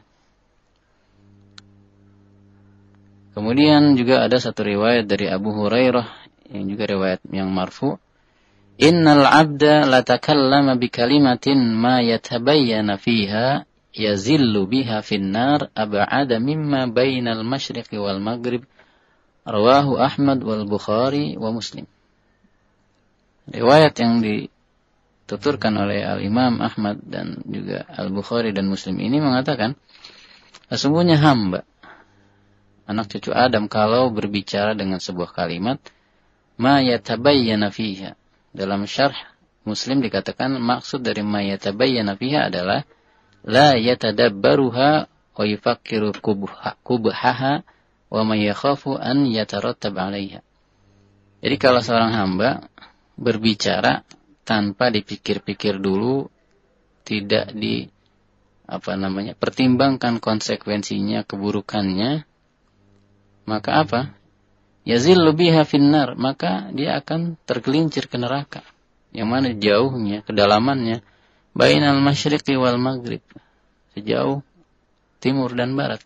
Kemudian juga ada satu riwayat dari Abu Hurairah, yang juga riwayat yang marfu'. Innal abda latakallama bikalimatin ma yatabayyana fiha yazillu biha finnar ab'ada mimma bainal masyriqi wal maghrib. Rawahu Ahmad wal Bukhari wa Muslim. Riwayat yang dituturkan oleh Al-Imam Ahmad dan juga Al-Bukhari dan Muslim ini mengatakan, sesungguhnya hamba, anak cucu Adam, kalau berbicara dengan sebuah kalimat, ma yatabayyana fiha. Dalam syarh Muslim dikatakan maksud dari ma yatabayyana fiha adalah la yatadabbaruha wa yufakkiru qubhaha wa may yakhafu an yatarattab 'alaiha. Jadi kalau seorang hamba berbicara tanpa dipikir-pikir dulu, tidak di apa namanya pertimbangkan konsekuensinya, keburukannya, maka apa? Yazillu biha finnar, maka dia akan tergelincir ke neraka. Yang mana jauhnya, kedalamannya, bainal masyriqi wal maghrib, sejauh timur dan barat.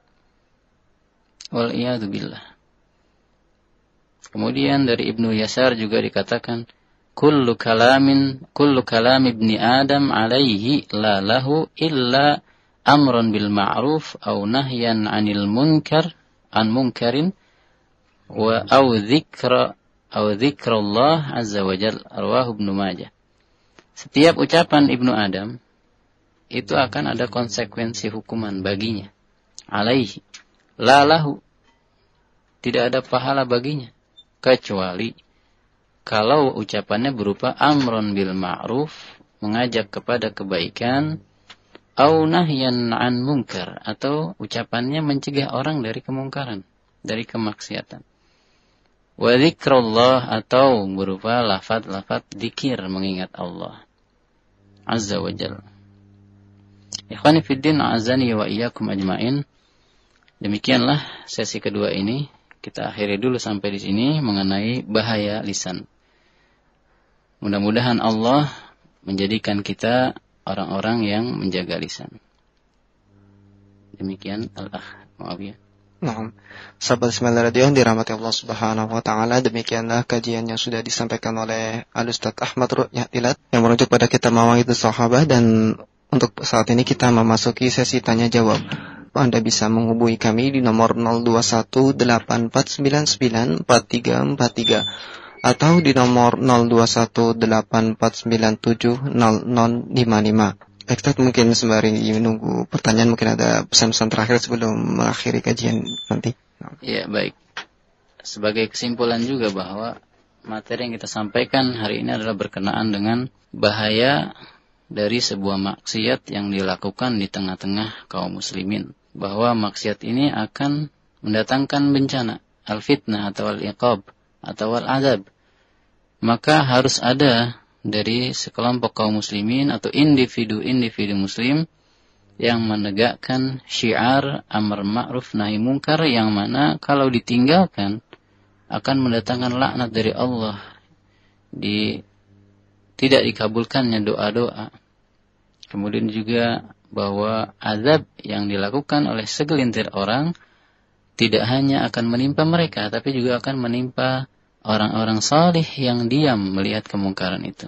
Wal iyadu billah. Kemudian dari Ibnu Yasar juga dikatakan, kullu kalamin kullu kalam ibni Adam alaihi la lahu illa amrun bil ma'ruf aw nahyan 'anil munkar an munkarin wa aw dzikra aw dzikrullah azza wa jalla, rawahu Ibnu Majah. Setiap ucapan Ibnu Adam itu akan ada konsekuensi hukuman baginya. Alaihi la lahu, tidak ada pahala baginya kecuali kalau ucapannya berupa amrun bil ma'ruf, mengajak kepada kebaikan, au nahyan an munkar, atau ucapannya mencegah orang dari kemungkaran, dari kemaksiatan. Wa dzikrullah, atau berupa lafaz-lafaz zikir mengingat Allah azza wa jalla. Ikhwani fiddin, a'azani wa iyyakum ajmain. Demikianlah sesi kedua ini. Kita akhiri dulu sampai di sini mengenai bahaya lisan. Mudah-mudahan Allah menjadikan kita orang-orang yang menjaga lisan. Demikian al-akh, maaf ya. Nah, sahabat Ismail Radio yang dirahmati Allah Subhanahu wa taala, demikianlah kajian yang sudah disampaikan oleh Al-Ustaz Ahmad Ru'yatilat yang merujuk pada kitab Mawa'idus Shahabah, dan untuk saat ini kita memasuki sesi tanya jawab. Anda bisa menghubungi kami di nomor nol dua satu delapan empat sembilan sembilan empat tiga empat tiga atau di nomor nol dua satu delapan empat sembilan tujuh nol nol lima lima. Ustaz, mungkin sembari menunggu pertanyaan, mungkin ada pesan-pesan terakhir sebelum mengakhiri kajian nanti. Ya, baik. Sebagai kesimpulan juga bahwa materi yang kita sampaikan hari ini adalah berkenaan dengan bahaya dari sebuah maksiat yang dilakukan di tengah-tengah kaum muslimin. Bahwa maksiat ini akan mendatangkan bencana, al-fitnah atau al-iqab atau al-azab. Maka harus ada dari sekelompok kaum muslimin atau individu-individu muslim yang menegakkan syiar amar ma'ruf nahi munkar, yang mana kalau ditinggalkan akan mendatangkan laknat dari Allah, di tidak dikabulkannya doa-doa. Kemudian juga bahwa azab yang dilakukan oleh segelintir orang tidak hanya akan menimpa mereka, tapi juga akan menimpa orang-orang salih yang diam melihat kemungkaran itu.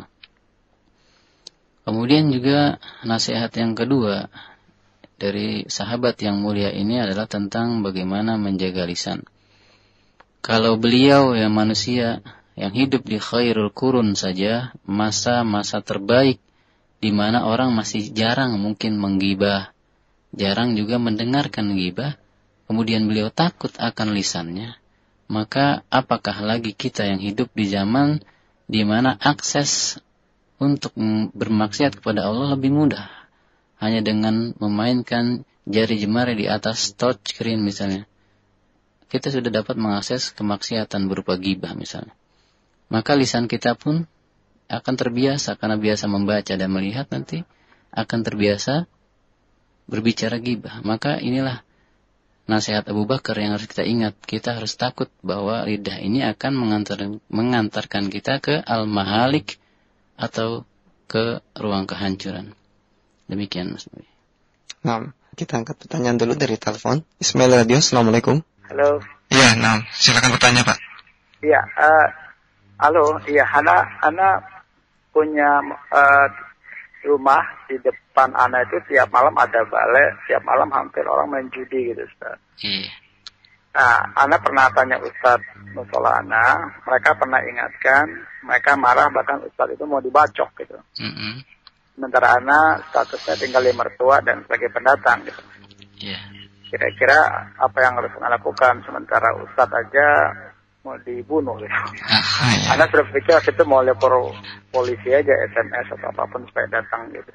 Kemudian juga nasihat yang kedua dari sahabat yang mulia ini adalah tentang bagaimana menjaga lisan. Kalau beliau yang manusia yang hidup di khairul qurun saja, masa-masa terbaik di mana orang masih jarang mungkin menggibah, jarang juga mendengarkan gibah, kemudian beliau takut akan lisannya, maka apakah lagi kita yang hidup di zaman di mana akses untuk bermaksiat kepada Allah lebih mudah, hanya dengan memainkan jari jemari di atas touch screen misalnya, kita sudah dapat mengakses kemaksiatan berupa gibah misalnya. Maka lisan kita pun akan terbiasa, karena biasa membaca dan melihat, nanti akan terbiasa berbicara gibah. Maka inilah nasihat Abu Bakar yang harus kita ingat. Kita harus takut bahwa lidah ini akan mengantar, mengantarkan kita ke al-mahalik atau ke ruang kehancuran. Demikian Mas Nabi. Nah, kita angkat pertanyaan dulu dari telepon. Ismail Radio, Assalamualaikum. Halo. Iya, nah, silakan bertanya Pak. Iya, uh, halo. Iya, Hana, Hana punya uh, rumah di depan anak itu tiap malam ada balai, tiap malam hampir orang main judi gitu, Ustaz. Iya. Nah, anak pernah tanya Ustaz musola anak, mereka pernah ingatkan, mereka marah bahkan Ustaz itu mau dibacok gitu. Mm-hmm. Sementara anak statusnya tinggal di mertua dan sebagai pendatang gitu. Iya. Kira-kira apa yang harus anak lakukan sementara Ustaz aja mau dibunuh gitu. Ah, ya. Anak sudah pikir waktu itu mau lapor polisi aja, S M S atau apapun supaya datang gitu.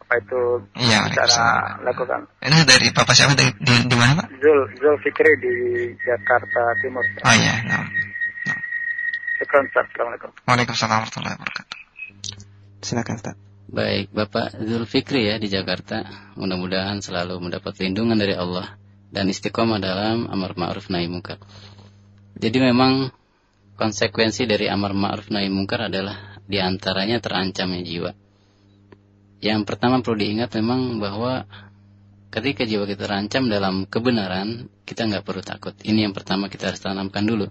apa itu Iya, cara lakukan. Ini dari Bapak siapa, di, di, di mana Pak? Zul Zul Fikri di Jakarta Timur. Oh iya. Nah. Nah. Assalamualaikum. Waalaikumsalam warahmatullahi wabarakatuh. Silakan Ustaz. Baik, Bapak Zulfikri ya di Jakarta. Mudah-mudahan selalu mendapat lindungan dari Allah dan istiqomah dalam amar ma'ruf nahi munkar. Jadi memang konsekuensi dari amar ma'ruf nahi munkar adalah diantaranya terancamnya jiwa. Yang pertama perlu diingat memang bahwa ketika jiwa kita terancam dalam kebenaran, kita nggak perlu takut. Ini yang pertama kita harus tanamkan dulu.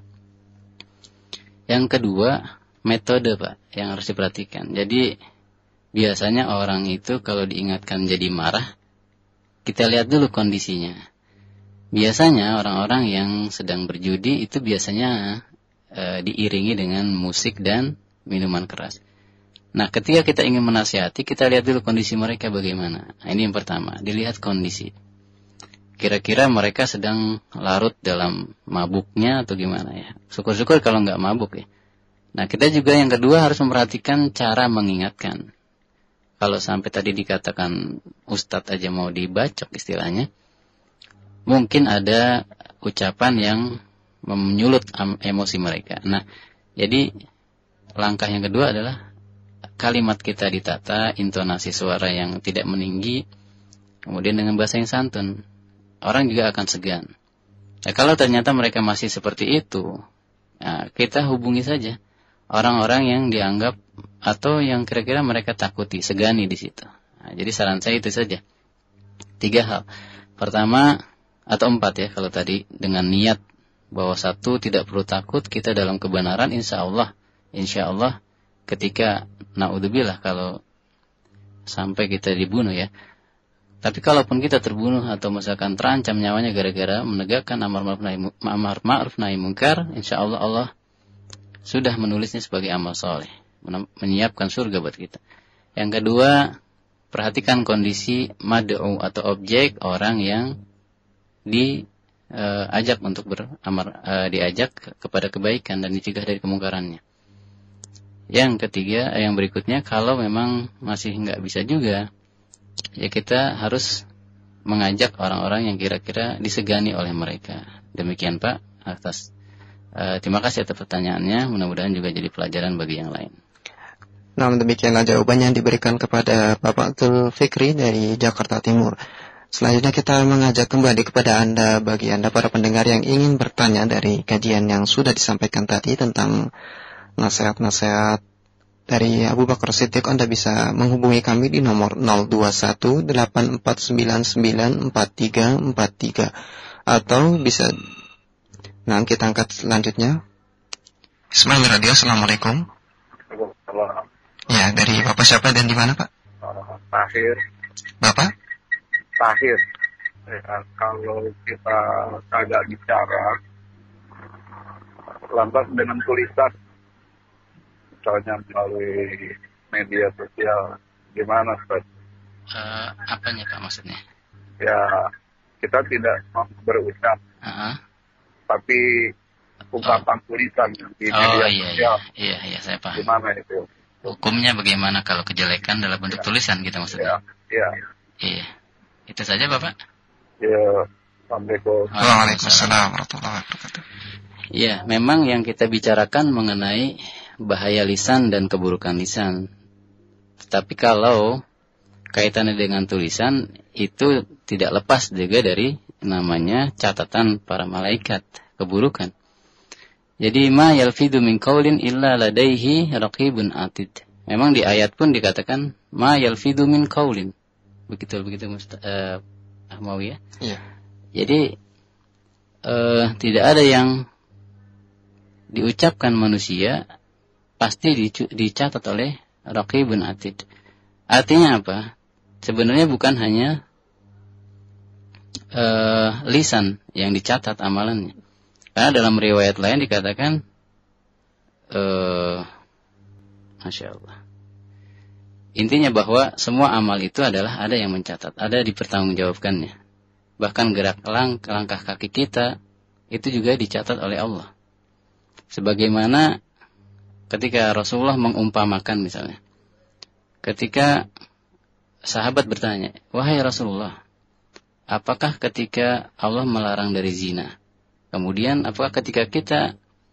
Yang kedua, metode Pak yang harus diperhatikan. Jadi biasanya orang itu kalau diingatkan jadi marah, kita lihat dulu kondisinya. Biasanya orang-orang yang sedang berjudi itu biasanya e, diiringi dengan musik dan minuman keras. Nah, ketika kita ingin menasihati, kita lihat dulu kondisi mereka bagaimana. Nah, ini yang pertama, dilihat kondisi. Kira-kira mereka sedang larut dalam mabuknya atau gimana ya. Syukur-syukur kalau nggak mabuk ya. Nah, kita juga yang kedua harus memperhatikan cara mengingatkan. Kalau sampai tadi dikatakan ustadz aja mau dibacok istilahnya, mungkin ada ucapan yang menyulut emosi mereka. Nah, jadi langkah yang kedua adalah kalimat kita ditata, intonasi suara yang tidak meninggi, kemudian dengan bahasa yang santun. Orang juga akan segan. Nah, kalau ternyata mereka masih seperti itu, nah, kita hubungi saja orang-orang yang dianggap atau yang kira-kira mereka takuti, segani di situ. Nah, jadi saran saya itu saja. Tiga hal. Pertama, atau empat ya, kalau tadi dengan niat bahwa satu tidak perlu takut, kita dalam kebenaran, insya Allah, insya Allah ketika naudzubillah kalau sampai kita dibunuh ya. Tapi kalaupun kita terbunuh atau misalkan terancam nyawanya gara-gara menegakkan amar ma'ruf nahi amar ma'ruf nahi munkar, insyaallah Allah sudah menulisnya sebagai amal soleh, menyiapkan surga buat kita. Yang kedua, perhatikan kondisi mad'u atau objek orang yang diajak uh, untuk beramar uh, diajak kepada kebaikan dan dicegah dari kemungkarannya. Yang ketiga, yang berikutnya, kalau memang masih nggak bisa juga, ya kita harus mengajak orang-orang yang kira-kira disegani oleh mereka. Demikian Pak, atas uh, terima kasih atas pertanyaannya. Mudah-mudahan juga jadi pelajaran bagi yang lain. Nah, demikianlah jawaban yang diberikan kepada Bapak Zulfikri dari Jakarta Timur. Selanjutnya kita mengajak kembali kepada Anda, bagi Anda para pendengar yang ingin bertanya dari kajian yang sudah disampaikan tadi tentang nasihat-nasihat dari Abu Bakar Siddiq, Anda bisa menghubungi kami di nomor nol dua satu delapan empat sembilan sembilan empat tiga empat tiga atau bisa. Nah, kita angkat selanjutnya. Bismillah Radio, Assalamualaikum. Ya, dari Bapak siapa dan di mana Pak? Tahir. Bapak? Tahir. Ya, kalau kita agak bicara, lantas dengan tulisan, misalnya melalui media sosial, gimana Pak? Uh, apanya Pak maksudnya? Ya, kita tidak mau berucap, uh-huh. tapi ungkapan oh. tulisan di oh, media iya, sosial. Iya, iya, iya, saya paham. Gimana itu? Hukumnya bagaimana kalau kejelekan dalam bentuk ya. tulisan gitu maksudnya? Iya. Ya. Iya. Itu saja Bapak? Ya, Assalamualaikum. Waalaikumsalam warahmatullahi wabarakatuh. Iya, memang yang kita bicarakan mengenai bahaya lisan dan keburukan lisan. Tetapi kalau kaitannya dengan tulisan, itu tidak lepas juga dari namanya catatan para malaikat, keburukan. Jadi ma yalfidu min qaulin illa ladaihi raqibun atid. Memang di ayat pun dikatakan ma yalfidu min qaulin. Begitu begitu Ustaz uh, Ahmawi ya. Iya. Jadi uh, tidak ada yang diucapkan manusia pasti dicatat oleh raqibun atid. Artinya apa? Sebenarnya bukan hanya uh, lisan yang dicatat amalannya. Karena dalam riwayat lain dikatakan, uh, Masya Allah. Intinya bahwa semua amal itu adalah ada yang mencatat, ada dipertanggungjawabkannya. Bahkan gerak lang- langkah kaki kita itu juga dicatat oleh Allah. Sebagaimana ketika Rasulullah mengumpamakan misalnya, ketika sahabat bertanya, wahai Rasulullah, apakah ketika Allah melarang dari zina, kemudian apakah ketika kita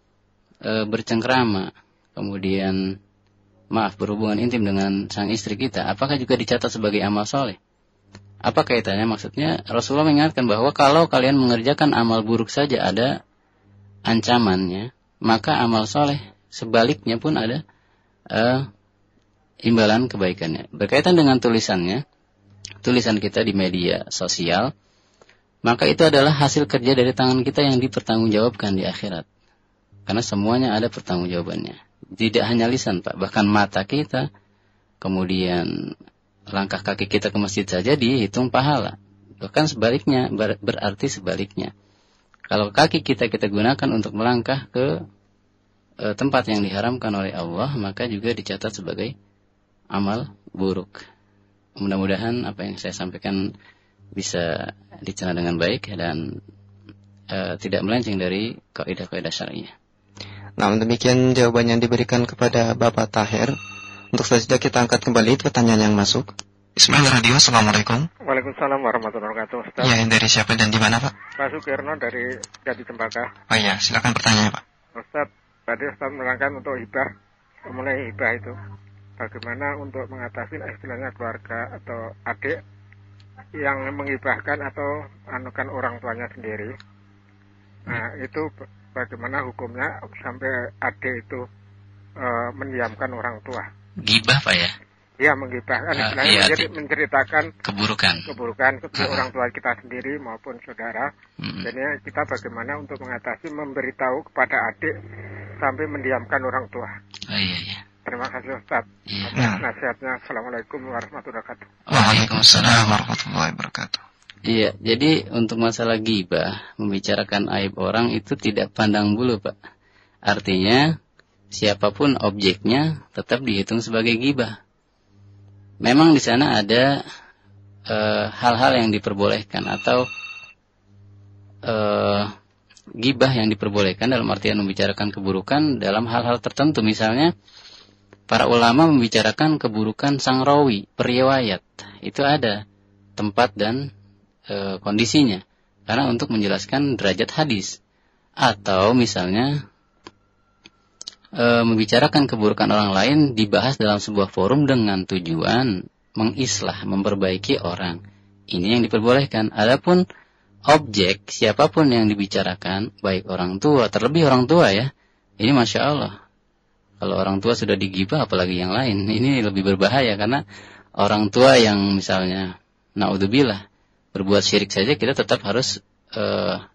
e, bercengkrama, kemudian maaf berhubungan intim dengan sang istri kita, apakah juga dicatat sebagai amal soleh? Apa kaitannya? Maksudnya Rasulullah mengingatkan bahwa kalau kalian mengerjakan amal buruk saja ada ancamannya, maka amal soleh sebaliknya pun ada uh, imbalan kebaikannya. Berkaitan dengan tulisannya, tulisan kita di media sosial, maka itu adalah hasil kerja dari tangan kita yang dipertanggungjawabkan di akhirat. Karena semuanya ada pertanggungjawabannya. Tidak hanya lisan, Pak, bahkan mata kita, kemudian langkah kaki kita ke masjid saja dihitung pahala. Bahkan sebaliknya, ber- berarti sebaliknya. Kalau kaki kita kita gunakan untuk melangkah ke e, tempat yang diharamkan oleh Allah, maka juga dicatat sebagai amal buruk. Mudah-mudahan apa yang saya sampaikan bisa dicerna dengan baik dan e, tidak melenceng dari kaidah-kaidah syariah. Nah, demikian jawaban yang diberikan kepada Bapak Tahir. Untuk selanjutnya kita angkat kembali pertanyaan yang masuk. Ismail Radio, Assalamualaikum. Waalaikumsalam warahmatullahi wabarakatuh, Ustaz. Ya, dari siapa dan di mana, Pak? Pak Sukirno dari Jati Cempaka. Oh iya, silakan pertanyaannya, Pak. Ustaz, tadi Ustaz menerangkan untuk hibah, mengenai hibah itu. Bagaimana untuk mengatasi istilahnya keluarga atau adik yang menghibahkan atau anukan orang tuanya sendiri. Nah, itu bagaimana hukumnya sampai adik itu e, mendiamkan orang tua. Gibah, Pak, ya? Iya, menggibahkan, istilahnya uh, iya, menjadi, menceritakan keburukan keburukan ke uh-huh. orang tua kita sendiri maupun saudara. Uh-huh. Jadi kita bagaimana untuk mengatasi, memberitahu kepada adik sampai mendiamkan orang tua. Oh, iya, iya. Terima kasih, Ustaz. Iya. Atas nasihatnya. Assalamualaikum warahmatullahi wabarakatuh. Waalaikumsalam warahmatullahi wabarakatuh. Iya, jadi untuk masalah gibah, membicarakan aib orang itu tidak pandang bulu, Pak. Artinya siapapun objeknya tetap dihitung sebagai gibah. Memang di sana ada e, hal-hal yang diperbolehkan atau e, gibah yang diperbolehkan dalam artian membicarakan keburukan dalam hal-hal tertentu. Misalnya para ulama membicarakan keburukan sang rawi, periwayat. Itu ada tempat dan e, kondisinya. Karena untuk menjelaskan derajat hadis. Atau misalnya E, membicarakan keburukan orang lain dibahas dalam sebuah forum dengan tujuan mengislah, memperbaiki orang. Ini yang diperbolehkan. Adapun objek, siapapun yang dibicarakan, baik orang tua, terlebih orang tua ya, ini Masya Allah. Kalau orang tua sudah digibah, apalagi yang lain. Ini lebih berbahaya karena orang tua yang misalnya, na'udzubillah, berbuat syirik saja, kita tetap harus e,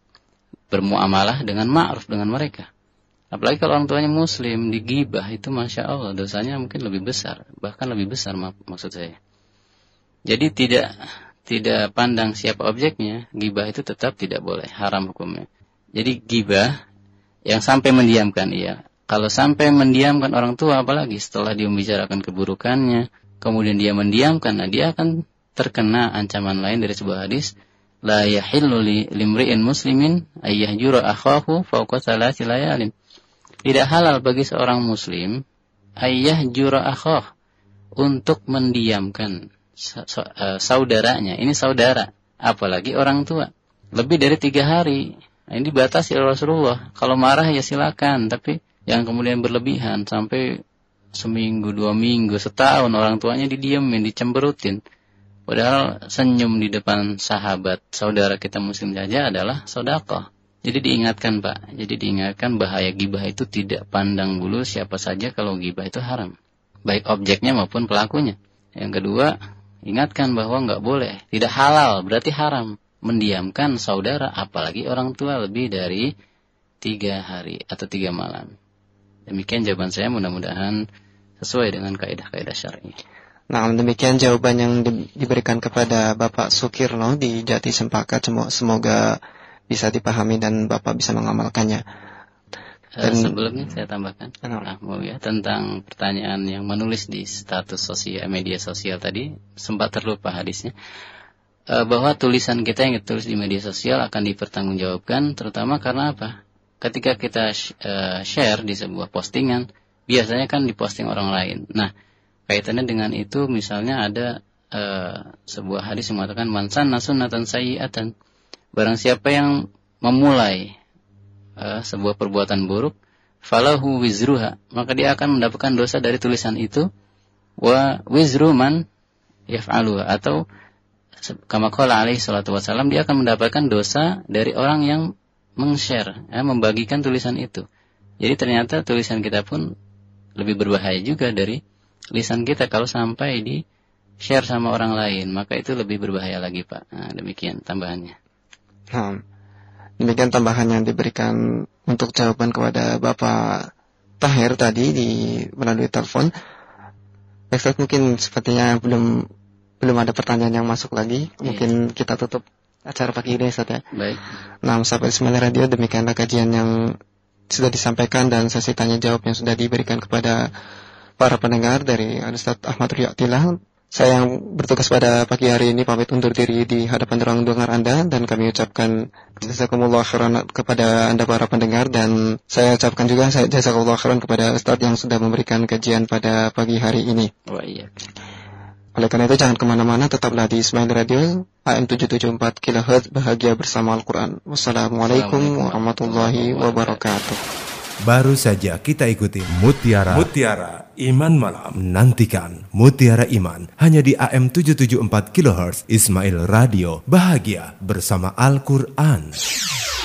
bermuamalah dengan ma'ruf dengan mereka. Apalagi kalau orang tuanya muslim, digibah, itu Masya Allah, dosanya mungkin lebih besar. Bahkan lebih besar mak- maksud saya. Jadi tidak tidak pandang siapa objeknya, gibah itu tetap tidak boleh, haram hukumnya. Jadi gibah yang sampai mendiamkan, iya. Kalau sampai mendiamkan orang tua, apalagi setelah dia membicarakan keburukannya, kemudian dia mendiamkan, nah dia akan terkena ancaman lain dari sebuah hadis. La yahillu limri'in muslimin ayyahjura akhahu fawqa thalathi layalin. Tidak halal bagi seorang muslim ayah jura akhah untuk mendiamkan saudaranya. Ini saudara, apalagi orang tua. Lebih dari tiga hari. Ini dibatasi oleh Rasulullah. Kalau marah ya silakan, tapi yang kemudian berlebihan sampai seminggu, dua minggu, setahun orang tuanya didiemin, dicemberutin. Padahal senyum di depan sahabat, saudara kita muslim saja adalah sedekah. Jadi diingatkan, Pak. Jadi diingatkan bahaya gibah itu tidak pandang bulu siapa saja, kalau gibah itu haram. Baik objeknya maupun pelakunya. Yang kedua, ingatkan bahwa enggak boleh. Tidak halal, berarti haram. Mendiamkan saudara, apalagi orang tua lebih dari tiga hari atau tiga malam. Demikian jawaban saya, mudah-mudahan sesuai dengan kaidah-kaidah syar'i. Nah, demikian jawaban yang di- diberikan kepada Bapak Sukirno di Jati Cempaka. Semoga bisa dipahami dan Bapak bisa mengamalkannya. Dan, uh, sebelumnya saya tambahkan, nah, mau ya, tentang pertanyaan yang menulis di status sosial, media sosial tadi, sempat terlupa hadisnya, uh, bahwa tulisan kita yang ditulis di media sosial akan dipertanggungjawabkan, terutama karena apa? Ketika kita uh, share di sebuah postingan, biasanya kan diposting orang lain. Nah, kaitannya dengan itu, misalnya ada uh, sebuah hadis yang mengatakan man sanna sunnatan sayyi'atan, barang siapa yang memulai uh, sebuah perbuatan buruk, falahu wizruha, maka dia akan mendapatkan dosa dari tulisan itu, wa wizru man yaf'aluha, atau kama qala alaihi salatu wasallam, dia akan mendapatkan dosa dari orang yang meng-share, ya, membagikan tulisan itu. Jadi ternyata tulisan kita pun lebih berbahaya juga dari lisan kita kalau sampai di share sama orang lain, maka itu lebih berbahaya lagi, Pak. Nah, demikian tambahannya. Hmm. Demikian tambahan yang diberikan untuk jawaban kepada Bapak Tahir tadi di melalui telepon. Ustaz, mungkin sepertinya belum belum ada pertanyaan yang masuk lagi. Mungkin yeah. kita tutup acara pagi ini, Ustaz, ya. Baik. Nah, sahabat Ismail Radio, demikianlah kajian yang sudah disampaikan dan sesi tanya jawab yang sudah diberikan kepada para pendengar dari Ustaz Ahmad Riyadillah. Saya yang bertugas pada pagi hari ini pamit undur diri di hadapan ruang dengar Anda, dan kami ucapkan jazakumullah khairan kepada Anda para pendengar, dan saya ucapkan juga saya jazakumullah khairan kepada Ustaz yang sudah memberikan kajian pada pagi hari ini. Oh iya. Oleh karena itu jangan kemana-mana, tetaplah di Ismail Radio A M tujuh tujuh empat kilohertz, bahagia bersama Al-Quran. Wassalamualaikum warahmatullahi wabarakatuh. Baru saja kita ikuti Mutiara Mutiara Iman Malam. Nantikan Mutiara Iman hanya di A M tujuh tujuh empat kilohertz Ismail Radio, bahagia bersama Al-Quran.